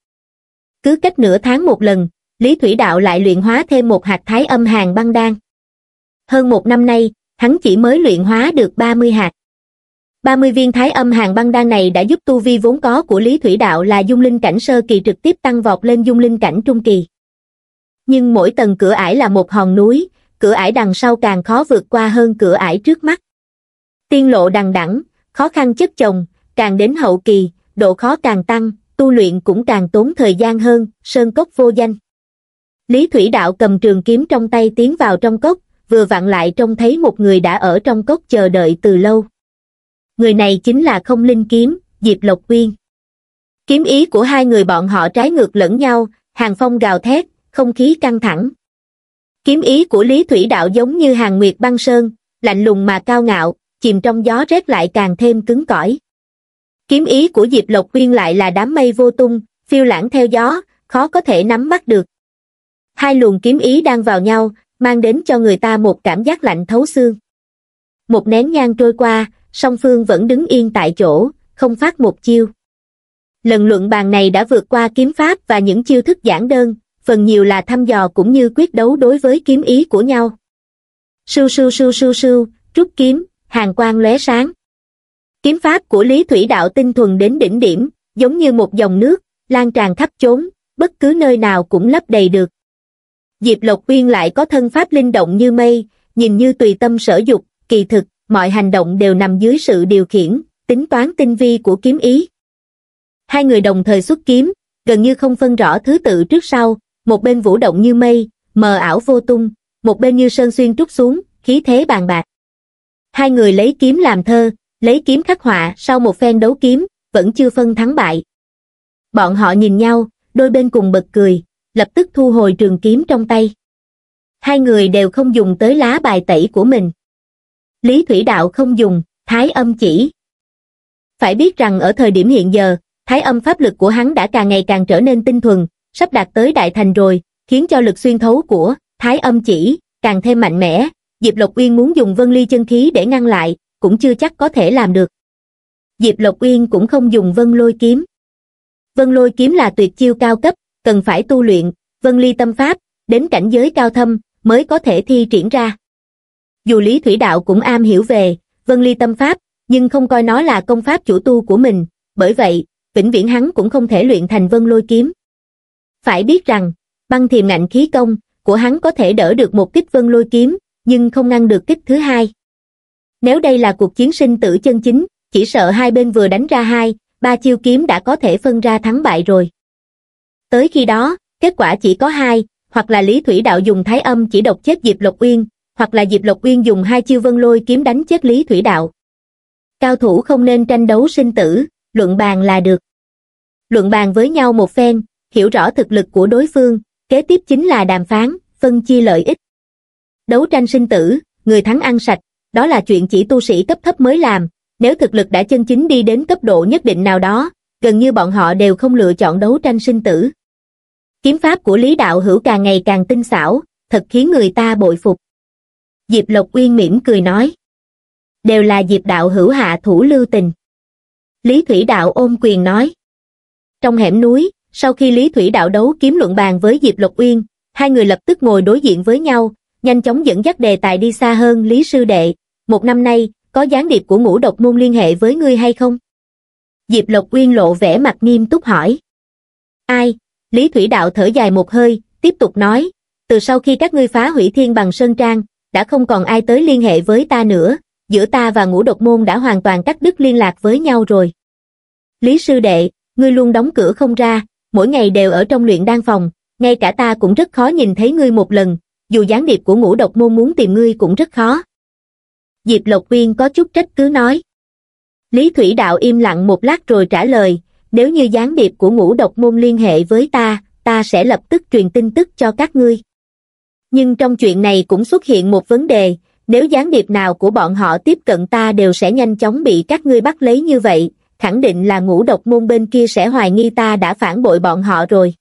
Cứ cách nửa tháng một lần, Lý Thủy Đạo lại luyện hóa thêm một hạt Thái Âm Hàn Băng Đan. Hơn một năm nay, hắn chỉ mới luyện hóa được ba mươi hạt. ba mươi viên Thái Âm Hàn Băng Đan này đã giúp tu vi vốn có của Lý Thủy Đạo là dung linh cảnh sơ kỳ trực tiếp tăng vọt lên dung linh cảnh trung kỳ. Nhưng mỗi tầng cửa ải là một hòn núi, cửa ải đằng sau càng khó vượt qua hơn cửa ải trước mắt. Tiên lộ đằng đẵng, khó khăn chất chồng, càng đến hậu kỳ, độ khó càng tăng, tu luyện cũng càng tốn thời gian hơn. Sơn cốc vô danh. Lý Thủy Đạo cầm trường kiếm trong tay tiến vào trong cốc, vừa vặn lại trông thấy một người đã ở trong cốc chờ đợi từ lâu. Người này chính là Không Linh Kiếm, Diệp Lộc Uyên. Kiếm ý của hai người bọn họ trái ngược lẫn nhau, hàn phong gào thét, không khí căng thẳng. Kiếm ý của Lý Thủy Đạo giống như hàn nguyệt băng sơn, lạnh lùng mà cao ngạo, chìm trong gió rét lại càng thêm cứng cỏi. Kiếm ý của Diệp Lộc Uyên lại là đám mây vô tung, phiêu lãng theo gió, khó có thể nắm bắt được. Hai luồng kiếm ý đang vào nhau, mang đến cho người ta một cảm giác lạnh thấu xương. Một nén nhang trôi qua, song phương vẫn đứng yên tại chỗ, không phát một chiêu. Lần luận bàn này đã vượt qua kiếm pháp và những chiêu thức giản đơn, phần nhiều là thăm dò cũng như quyết đấu đối với kiếm ý của nhau. Sưu sưu sưu sưu sưu, rút kiếm, hàn quang lóe sáng. Kiếm pháp của Lý Thủy Đạo tinh thuần đến đỉnh điểm, giống như một dòng nước, lan tràn khắp chốn, bất cứ nơi nào cũng lấp đầy được. Diệp Lộc Uyên lại có thân pháp linh động như mây, nhìn như tùy tâm sở dục, kỳ thực, mọi hành động đều nằm dưới sự điều khiển, tính toán tinh vi của kiếm ý. Hai người đồng thời xuất kiếm, gần như không phân rõ thứ tự trước sau, một bên vũ động như mây, mờ ảo vô tung, một bên như sơn xuyên trút xuống, khí thế bàn bạc. Hai người lấy kiếm làm thơ, lấy kiếm khắc họa, sau một phen đấu kiếm, vẫn chưa phân thắng bại. Bọn họ nhìn nhau, đôi bên cùng bật cười, lập tức thu hồi trường kiếm trong tay. Hai người đều không dùng tới lá bài tẩy của mình. Lý Thủy Đạo không dùng, Thái Âm chỉ. Phải biết rằng ở thời điểm hiện giờ, Thái Âm pháp lực của hắn đã càng ngày càng trở nên tinh thuần, sắp đạt tới đại thành rồi, khiến cho lực xuyên thấu của Thái Âm chỉ càng thêm mạnh mẽ. Diệp Lộc Uyên muốn dùng Vân Ly chân khí để ngăn lại, cũng chưa chắc có thể làm được. Diệp Lộc Uyên cũng không dùng Vân Lôi kiếm. Vân Lôi kiếm là tuyệt chiêu cao cấp, cần phải tu luyện Vân Ly tâm pháp, đến cảnh giới cao thâm mới có thể thi triển ra. Dù Lý Thủy Đạo cũng am hiểu về Vân Ly tâm pháp, nhưng không coi nó là công pháp chủ tu của mình, bởi vậy, vĩnh viễn hắn cũng không thể luyện thành Vân Lôi kiếm. Phải biết rằng, băng thiềm ngạnh khí công của hắn có thể đỡ được một kích Vân Lôi kiếm, nhưng không ngăn được kích thứ hai. Nếu đây là cuộc chiến sinh tử chân chính, chỉ sợ hai bên vừa đánh ra hai, ba chiêu kiếm đã có thể phân ra thắng bại rồi. Tới khi đó, kết quả chỉ có hai, hoặc là Lý Thủy Đạo dùng Thái Âm chỉ độc chết Diệp Lộc Uyên, hoặc là Diệp Lộc Uyên dùng hai chiêu Vân Lôi kiếm đánh chết Lý Thủy Đạo. Cao thủ không nên tranh đấu sinh tử, luận bàn là được. Luận bàn với nhau một phen, hiểu rõ thực lực của đối phương, kế tiếp chính là đàm phán, phân chia lợi ích. Đấu tranh sinh tử, người thắng ăn sạch, đó là chuyện chỉ tu sĩ cấp thấp mới làm, nếu thực lực đã chân chính đi đến cấp độ nhất định nào đó, gần như bọn họ đều không lựa chọn đấu tranh sinh tử. Kiếm pháp của Lý Đạo Hữu càng ngày càng tinh xảo, thật khiến người ta bội phục. Diệp Lộc Uyên mỉm cười nói. Đều là Diệp Đạo Hữu hạ thủ lưu tình. Lý Thủy Đạo ôm quyền nói. Trong hẻm núi, sau khi Lý Thủy Đạo đấu kiếm luận bàn với Diệp Lộc Uyên, hai người lập tức ngồi đối diện với nhau, nhanh chóng dẫn dắt đề tài đi xa hơn. Lý sư đệ, một năm nay, có gián điệp của Ngũ Độc môn liên hệ với ngươi hay không? Diệp Lộc Uyên lộ vẻ mặt nghiêm túc hỏi. Ai? Lý Thủy Đạo thở dài một hơi, tiếp tục nói, từ sau khi các ngươi phá hủy Thiên Bằng Sơn Trang, đã không còn ai tới liên hệ với ta nữa, giữa ta và Ngũ Độc môn đã hoàn toàn cắt đứt liên lạc với nhau rồi. Lý sư đệ, ngươi luôn đóng cửa không ra, mỗi ngày đều ở trong luyện đan phòng, ngay cả ta cũng rất khó nhìn thấy ngươi một lần, dù gián điệp của Ngũ Độc môn muốn tìm ngươi cũng rất khó. Diệp Lộc Uyên có chút trách cứ nói. Lý Thủy Đạo im lặng một lát rồi trả lời, nếu như gián điệp của Ngũ Độc môn liên hệ với ta, ta sẽ lập tức truyền tin tức cho các ngươi. Nhưng trong chuyện này cũng xuất hiện một vấn đề, nếu gián điệp nào của bọn họ tiếp cận ta đều sẽ nhanh chóng bị các ngươi bắt lấy như vậy, khẳng định là Ngũ Độc môn bên kia sẽ hoài nghi ta đã phản bội bọn họ rồi.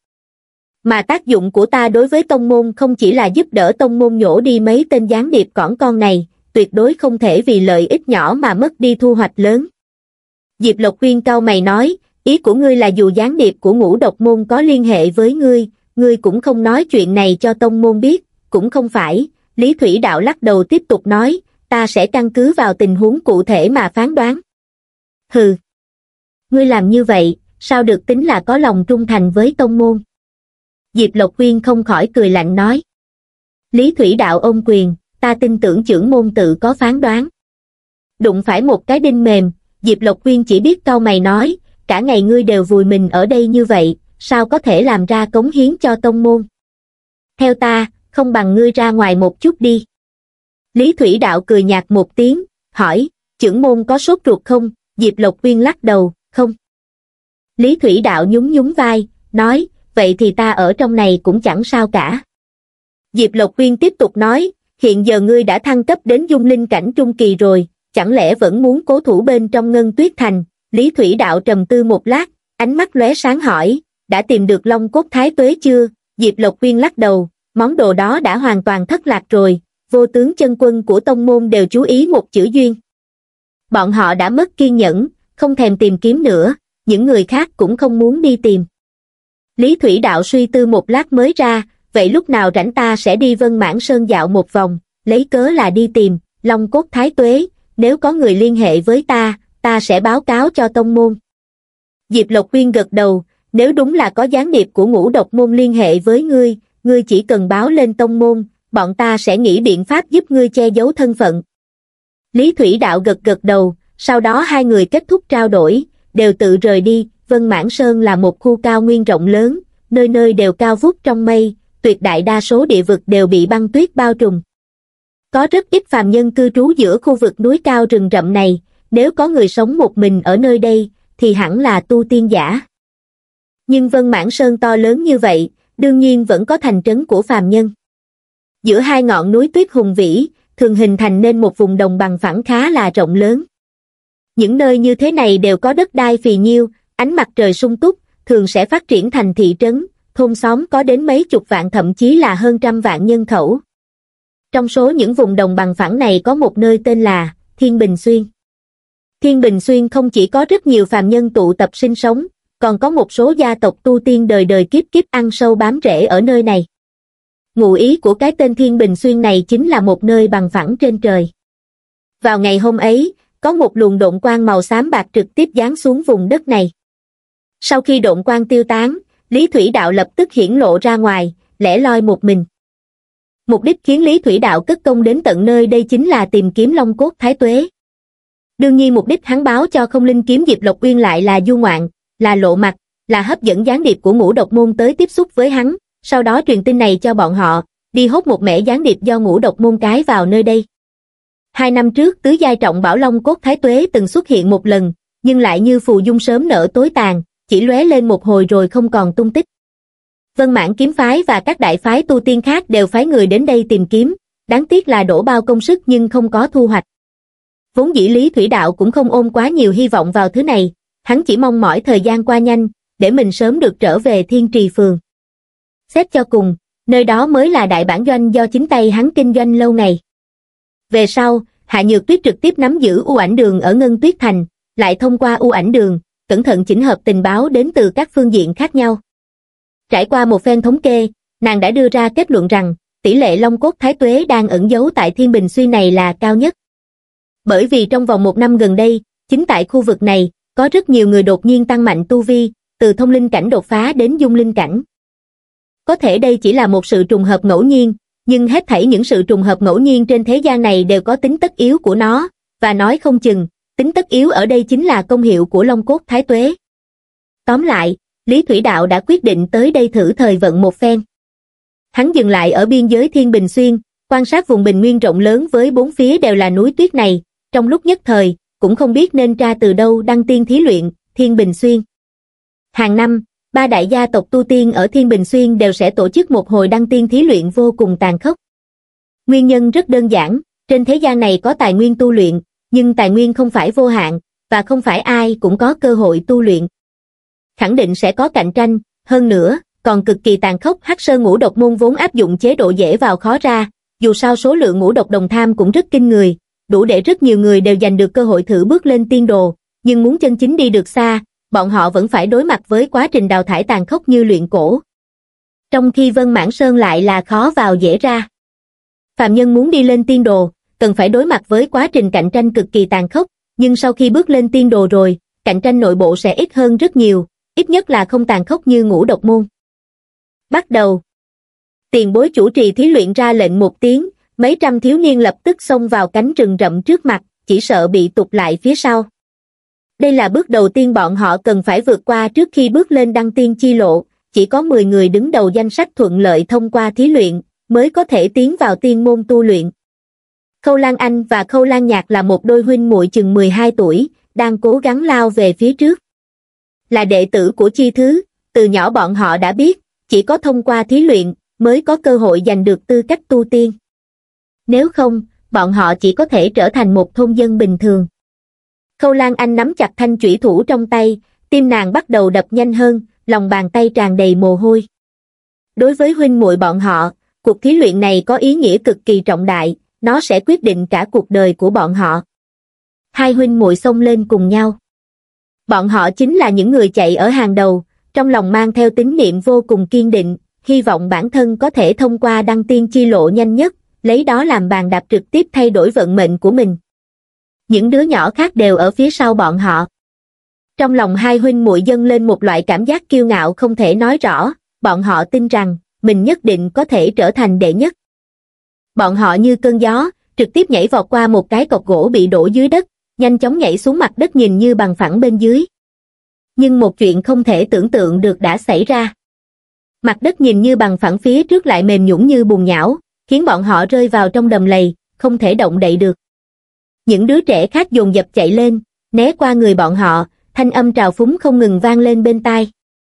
Mà tác dụng của ta đối với tông môn không chỉ là giúp đỡ tông môn nhổ đi mấy tên gián điệp cỏn con này, tuyệt đối không thể vì lợi ích nhỏ mà mất đi thu hoạch lớn. Diệp Lộc Uyên cau mày nói, ý của ngươi là dù gián điệp của Ngũ Độc môn có liên hệ với ngươi, ngươi cũng không nói chuyện này cho tông môn biết, cũng không phải. Lý Thủy Đạo lắc đầu tiếp tục nói, ta sẽ căn cứ vào tình huống cụ thể mà phán đoán. Hừ, ngươi làm như vậy, sao được tính là có lòng trung thành với tông môn? Diệp Lộc Uyên không khỏi cười lạnh nói. Lý Thủy Đạo ôm quyền, ta tin tưởng trưởng môn tự có phán đoán. Đụng phải một cái đinh mềm, Diệp Lộc Uyên chỉ biết cau mày nói, cả ngày ngươi đều vùi mình ở đây như vậy, sao có thể làm ra cống hiến cho tông môn? Theo ta, không bằng ngươi ra ngoài một chút đi. Lý Thủy Đạo cười nhạt một tiếng, hỏi, trưởng môn có sốt ruột không? Diệp Lộc Uyên lắc đầu, không. Lý Thủy Đạo nhún nhún vai, nói, vậy thì ta ở trong này cũng chẳng sao cả. Diệp Lộc Uyên tiếp tục nói, hiện giờ ngươi đã thăng cấp đến dung linh cảnh trung kỳ rồi, chẳng lẽ vẫn muốn cố thủ bên trong Ngân Tuyết Thành? Lý Thủy Đạo trầm tư một lát, ánh mắt lóe sáng hỏi, đã tìm được Long Cốt Thái Tuế chưa? Diệp Lộc Uyên lắc đầu, món đồ đó đã hoàn toàn thất lạc rồi, vô tướng chân quân của tông môn đều chú ý một chữ duyên. Bọn họ đã mất kiên nhẫn, không thèm tìm kiếm nữa, những người khác cũng không muốn đi tìm. Lý Thủy Đạo suy tư một lát mới ra, vậy lúc nào rảnh ta sẽ đi Vân Mãn Sơn dạo một vòng, lấy cớ là đi tìm Long Cốt Thái Tuế, nếu có người liên hệ với ta, ta sẽ báo cáo cho tông môn. Diệp Lộc Uyên gật đầu, nếu đúng là có gián điệp của Ngũ Độc môn liên hệ với ngươi, ngươi chỉ cần báo lên tông môn, bọn ta sẽ nghĩ biện pháp giúp ngươi che giấu thân phận. Lý Thủy Đạo gật gật đầu, sau đó hai người kết thúc trao đổi, đều tự rời đi. Vân Mãn Sơn là một khu cao nguyên rộng lớn, nơi nơi đều cao vút trong mây, tuyệt đại đa số địa vực đều bị băng tuyết bao trùm. Có rất ít phàm nhân cư trú giữa khu vực núi cao rừng rậm này, nếu có người sống một mình ở nơi đây, thì hẳn là tu tiên giả. Nhưng Vân Mãn Sơn to lớn như vậy, đương nhiên vẫn có thành trấn của phàm nhân. Giữa hai ngọn núi tuyết hùng vĩ, thường hình thành nên một vùng đồng bằng phẳng khá là rộng lớn. Những nơi như thế này đều có đất đai phì nhiêu, ánh mặt trời sung túc, thường sẽ phát triển thành thị trấn, thôn xóm có đến mấy chục vạn thậm chí là hơn trăm vạn nhân khẩu. Trong số những vùng đồng bằng phẳng này có một nơi tên là Thiên Bình Xuyên. Thiên Bình Xuyên không chỉ có rất nhiều phàm nhân tụ tập sinh sống, còn có một số gia tộc tu tiên đời đời kiếp kiếp ăn sâu bám rễ ở nơi này. Ngụ ý của cái tên Thiên Bình Xuyên này chính là một nơi bằng phẳng trên trời. Vào ngày hôm ấy, có một luồng độn quang màu xám bạc trực tiếp giáng xuống vùng đất này. Sau khi độn quang tiêu tán, Lý Thủy Đạo lập tức hiển lộ ra ngoài, lẻ loi một mình. Mục đích khiến Lý Thủy Đạo cất công đến tận nơi đây chính là tìm kiếm Long Cốt Thái Tuế. Đương nhiên mục đích hắn báo cho Không Linh Kiếm Diệp Lộc Uyên lại là du ngoạn, là lộ mặt, là hấp dẫn gián điệp của Ngũ Độc Môn tới tiếp xúc với hắn, sau đó truyền tin này cho bọn họ, đi hốt một mẻ gián điệp do Ngũ Độc Môn cái vào nơi đây. Hai năm trước tứ giai trọng bảo Long Cốt Thái Tuế từng xuất hiện một lần, nhưng lại như phù dung sớm nở tối tàn, chỉ lóe lên một hồi rồi không còn tung tích. Vân Mãn kiếm phái và các đại phái tu tiên khác đều phái người đến đây tìm kiếm, đáng tiếc là đổ bao công sức nhưng không có thu hoạch. Vốn dĩ Lý Thủy Đạo cũng không ôm quá nhiều hy vọng vào thứ này, hắn chỉ mong mỏi thời gian qua nhanh, để mình sớm được trở về Thiên Trì Phường. Xét cho cùng, nơi đó mới là đại bản doanh do chính tay hắn kinh doanh lâu ngày. Về sau, Hạ Nhược Tuyết trực tiếp nắm giữ U Ảnh Đường ở Ngân Tuyết Thành, lại thông qua U Ảnh Đường, cẩn thận chỉnh hợp tình báo đến từ các phương diện khác nhau. Trải qua một phen thống kê, nàng đã đưa ra kết luận rằng, tỷ lệ Long Cốt Thái Tuế đang ẩn giấu tại Thiên Bình Xuyên này là cao nhất. Bởi vì trong vòng một năm gần đây, chính tại khu vực này, có rất nhiều người đột nhiên tăng mạnh tu vi, từ thông linh cảnh đột phá đến dung linh cảnh. Có thể đây chỉ là một sự trùng hợp ngẫu nhiên, nhưng hết thảy những sự trùng hợp ngẫu nhiên trên thế gian này đều có tính tất yếu của nó, và nói không chừng, tính tất yếu ở đây chính là công hiệu của Long Cốt Thái Tuế. Tóm lại, Lý Thủy Đạo đã quyết định tới đây thử thời vận một phen. Hắn dừng lại ở biên giới Thiên Bình Xuyên, quan sát vùng bình nguyên rộng lớn với bốn phía đều là núi tuyết này, trong lúc nhất thời, cũng không biết nên tra từ đâu đăng tiên thí luyện, Thiên Bình Xuyên. Hàng năm, ba đại gia tộc tu tiên ở Thiên Bình Xuyên đều sẽ tổ chức một hồi đăng tiên thí luyện vô cùng tàn khốc. Nguyên nhân rất đơn giản, trên thế gian này có tài nguyên tu luyện, nhưng tài nguyên không phải vô hạn, và không phải ai cũng có cơ hội tu luyện. Khẳng định sẽ có cạnh tranh, hơn nữa, còn cực kỳ tàn khốc. Hắc Sơn Ngũ Độc Môn vốn áp dụng chế độ dễ vào khó ra, dù sao số lượng ngũ độc đồng tham cũng rất kinh người, đủ để rất nhiều người đều giành được cơ hội thử bước lên tiên đồ, nhưng muốn chân chính đi được xa, bọn họ vẫn phải đối mặt với quá trình đào thải tàn khốc như luyện cổ. Trong khi Vân Mãn Sơn lại là khó vào dễ ra. Phàm nhân muốn đi lên tiên đồ, cần phải đối mặt với quá trình cạnh tranh cực kỳ tàn khốc, nhưng sau khi bước lên tiên đồ rồi, cạnh tranh nội bộ sẽ ít hơn rất nhiều, ít nhất là không tàn khốc như Ngũ Độc Môn. Bắt đầu. Tiền bối chủ trì thí luyện ra lệnh một tiếng, mấy trăm thiếu niên lập tức xông vào cánh rừng rậm trước mặt, chỉ sợ bị tụt lại phía sau. Đây là bước đầu tiên bọn họ cần phải vượt qua trước khi bước lên đăng tiên chi lộ, chỉ có mười người đứng đầu danh sách thuận lợi thông qua thí luyện, mới có thể tiến vào tiên môn tu luyện. Khâu Lan Anh và Khâu Lan Nhạc là một đôi huynh muội chừng mười hai tuổi, đang cố gắng lao về phía trước. Là đệ tử của Chi Thứ, từ nhỏ bọn họ đã biết, chỉ có thông qua thí luyện, mới có cơ hội giành được tư cách tu tiên. Nếu không, bọn họ chỉ có thể trở thành một thôn dân bình thường. Khâu Lan Anh nắm chặt thanh chủy thủ trong tay, tim nàng bắt đầu đập nhanh hơn, lòng bàn tay tràn đầy mồ hôi. Đối với huynh muội bọn họ, cuộc thí luyện này có ý nghĩa cực kỳ trọng đại, nó sẽ quyết định cả cuộc đời của bọn họ. Hai huynh muội xông lên cùng nhau. Bọn họ chính là những người chạy ở hàng đầu, trong lòng mang theo tín niệm vô cùng kiên định, hy vọng bản thân có thể thông qua đăng tiên chi lộ nhanh nhất, lấy đó làm bàn đạp trực tiếp thay đổi vận mệnh của mình. Những đứa nhỏ khác đều ở phía sau bọn họ. Trong lòng hai huynh muội dâng lên một loại cảm giác kiêu ngạo không thể nói rõ, bọn họ tin rằng, mình nhất định có thể trở thành đệ nhất. Bọn họ như cơn gió, trực tiếp nhảy vọt qua một cái cọc gỗ bị đổ dưới đất, nhanh chóng nhảy xuống mặt đất nhìn như bằng phẳng bên dưới. Nhưng một chuyện không thể tưởng tượng được đã xảy ra. Mặt đất nhìn như bằng phẳng phía trước lại mềm nhũn như bùn nhão, khiến bọn họ rơi vào trong đầm lầy, không thể động đậy được. Những đứa trẻ khác dồn dập chạy lên, né qua người bọn họ, thanh âm trào phúng không ngừng vang lên bên tai.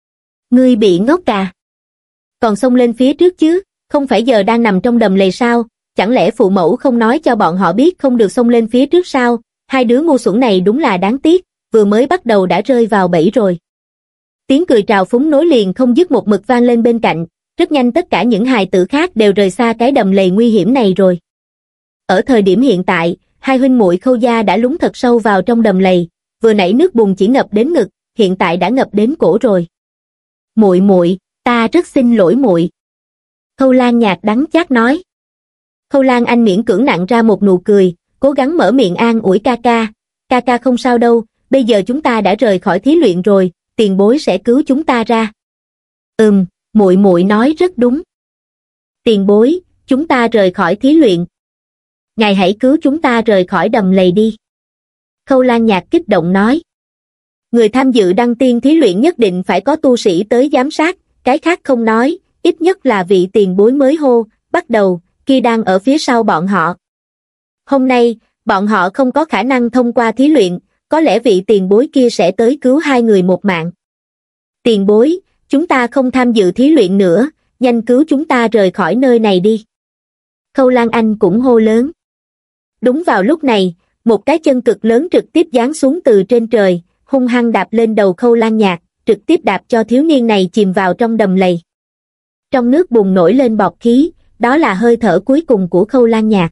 Ngươi bị ngốc à? Còn xông lên phía trước chứ, không phải giờ đang nằm trong đầm lầy sao, chẳng lẽ phụ mẫu không nói cho bọn họ biết không được xông lên phía trước sao? Hai đứa ngu xuẩn này đúng là đáng tiếc, vừa mới bắt đầu đã rơi vào bẫy rồi. Tiếng cười trào phúng nối liền không dứt một mực vang lên bên cạnh, rất nhanh tất cả những hài tử khác đều rời xa cái đầm lầy nguy hiểm này rồi. Ở thời điểm hiện tại, hai huynh muội Khâu gia đã lún thật sâu vào trong đầm lầy, vừa nãy nước bùn chỉ ngập đến ngực, hiện tại đã ngập đến cổ rồi. Muội muội, ta rất xin lỗi muội. Khâu Lan nhạt đắng chát nói. Khâu Lan Anh miễn cưỡng nặn ra một nụ cười, cố gắng mở miệng an ủi ca ca. Ca ca không sao đâu, bây giờ chúng ta đã rời khỏi thí luyện rồi, tiền bối sẽ cứu chúng ta ra. Ừm, muội muội nói rất đúng. Tiền bối, chúng ta rời khỏi thí luyện. Ngài hãy cứu chúng ta rời khỏi đầm lầy đi. Khâu Lan Nhạc kích động nói. Người tham dự đăng tiên thí luyện nhất định phải có tu sĩ tới giám sát, cái khác không nói, ít nhất là vị tiền bối mới hô, bắt đầu, kia đang ở phía sau bọn họ. Hôm nay, bọn họ không có khả năng thông qua thí luyện, có lẽ vị tiền bối kia sẽ tới cứu hai người một mạng. Tiền bối, chúng ta không tham dự thí luyện nữa, nhanh cứu chúng ta rời khỏi nơi này đi. Khâu Lan Anh cũng hô lớn. Đúng vào lúc này, một cái chân cực lớn trực tiếp giáng xuống từ trên trời, hung hăng đạp lên đầu Khâu Lan Nhạc, trực tiếp đạp cho thiếu niên này chìm vào trong đầm lầy. Trong nước bùng nổi lên bọt khí, đó là hơi thở cuối cùng của Khâu Lan Nhạc.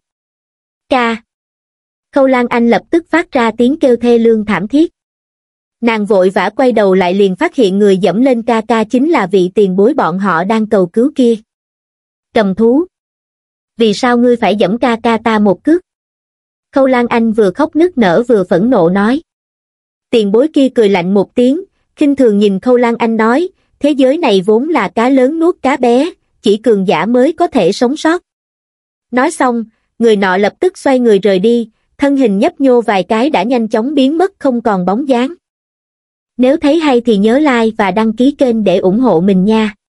Ca! Khâu Lan Anh lập tức phát ra tiếng kêu thê lương thảm thiết. Nàng vội vã quay đầu lại liền phát hiện người dẫm lên ca ca chính là vị tiền bối bọn họ đang cầu cứu kia. Cầm thú! Vì sao ngươi phải dẫm ca ca ta một cước? Khâu Lan Anh vừa khóc nức nở vừa phẫn nộ nói. Tiền bối kia cười lạnh một tiếng, khinh thường nhìn Khâu Lan Anh nói, thế giới này vốn là cá lớn nuốt cá bé, chỉ cường giả mới có thể sống sót. Nói xong, người nọ lập tức xoay người rời đi, thân hình nhấp nhô vài cái đã nhanh chóng biến mất không còn bóng dáng. Nếu thấy hay thì nhớ like và đăng ký kênh để ủng hộ mình nha.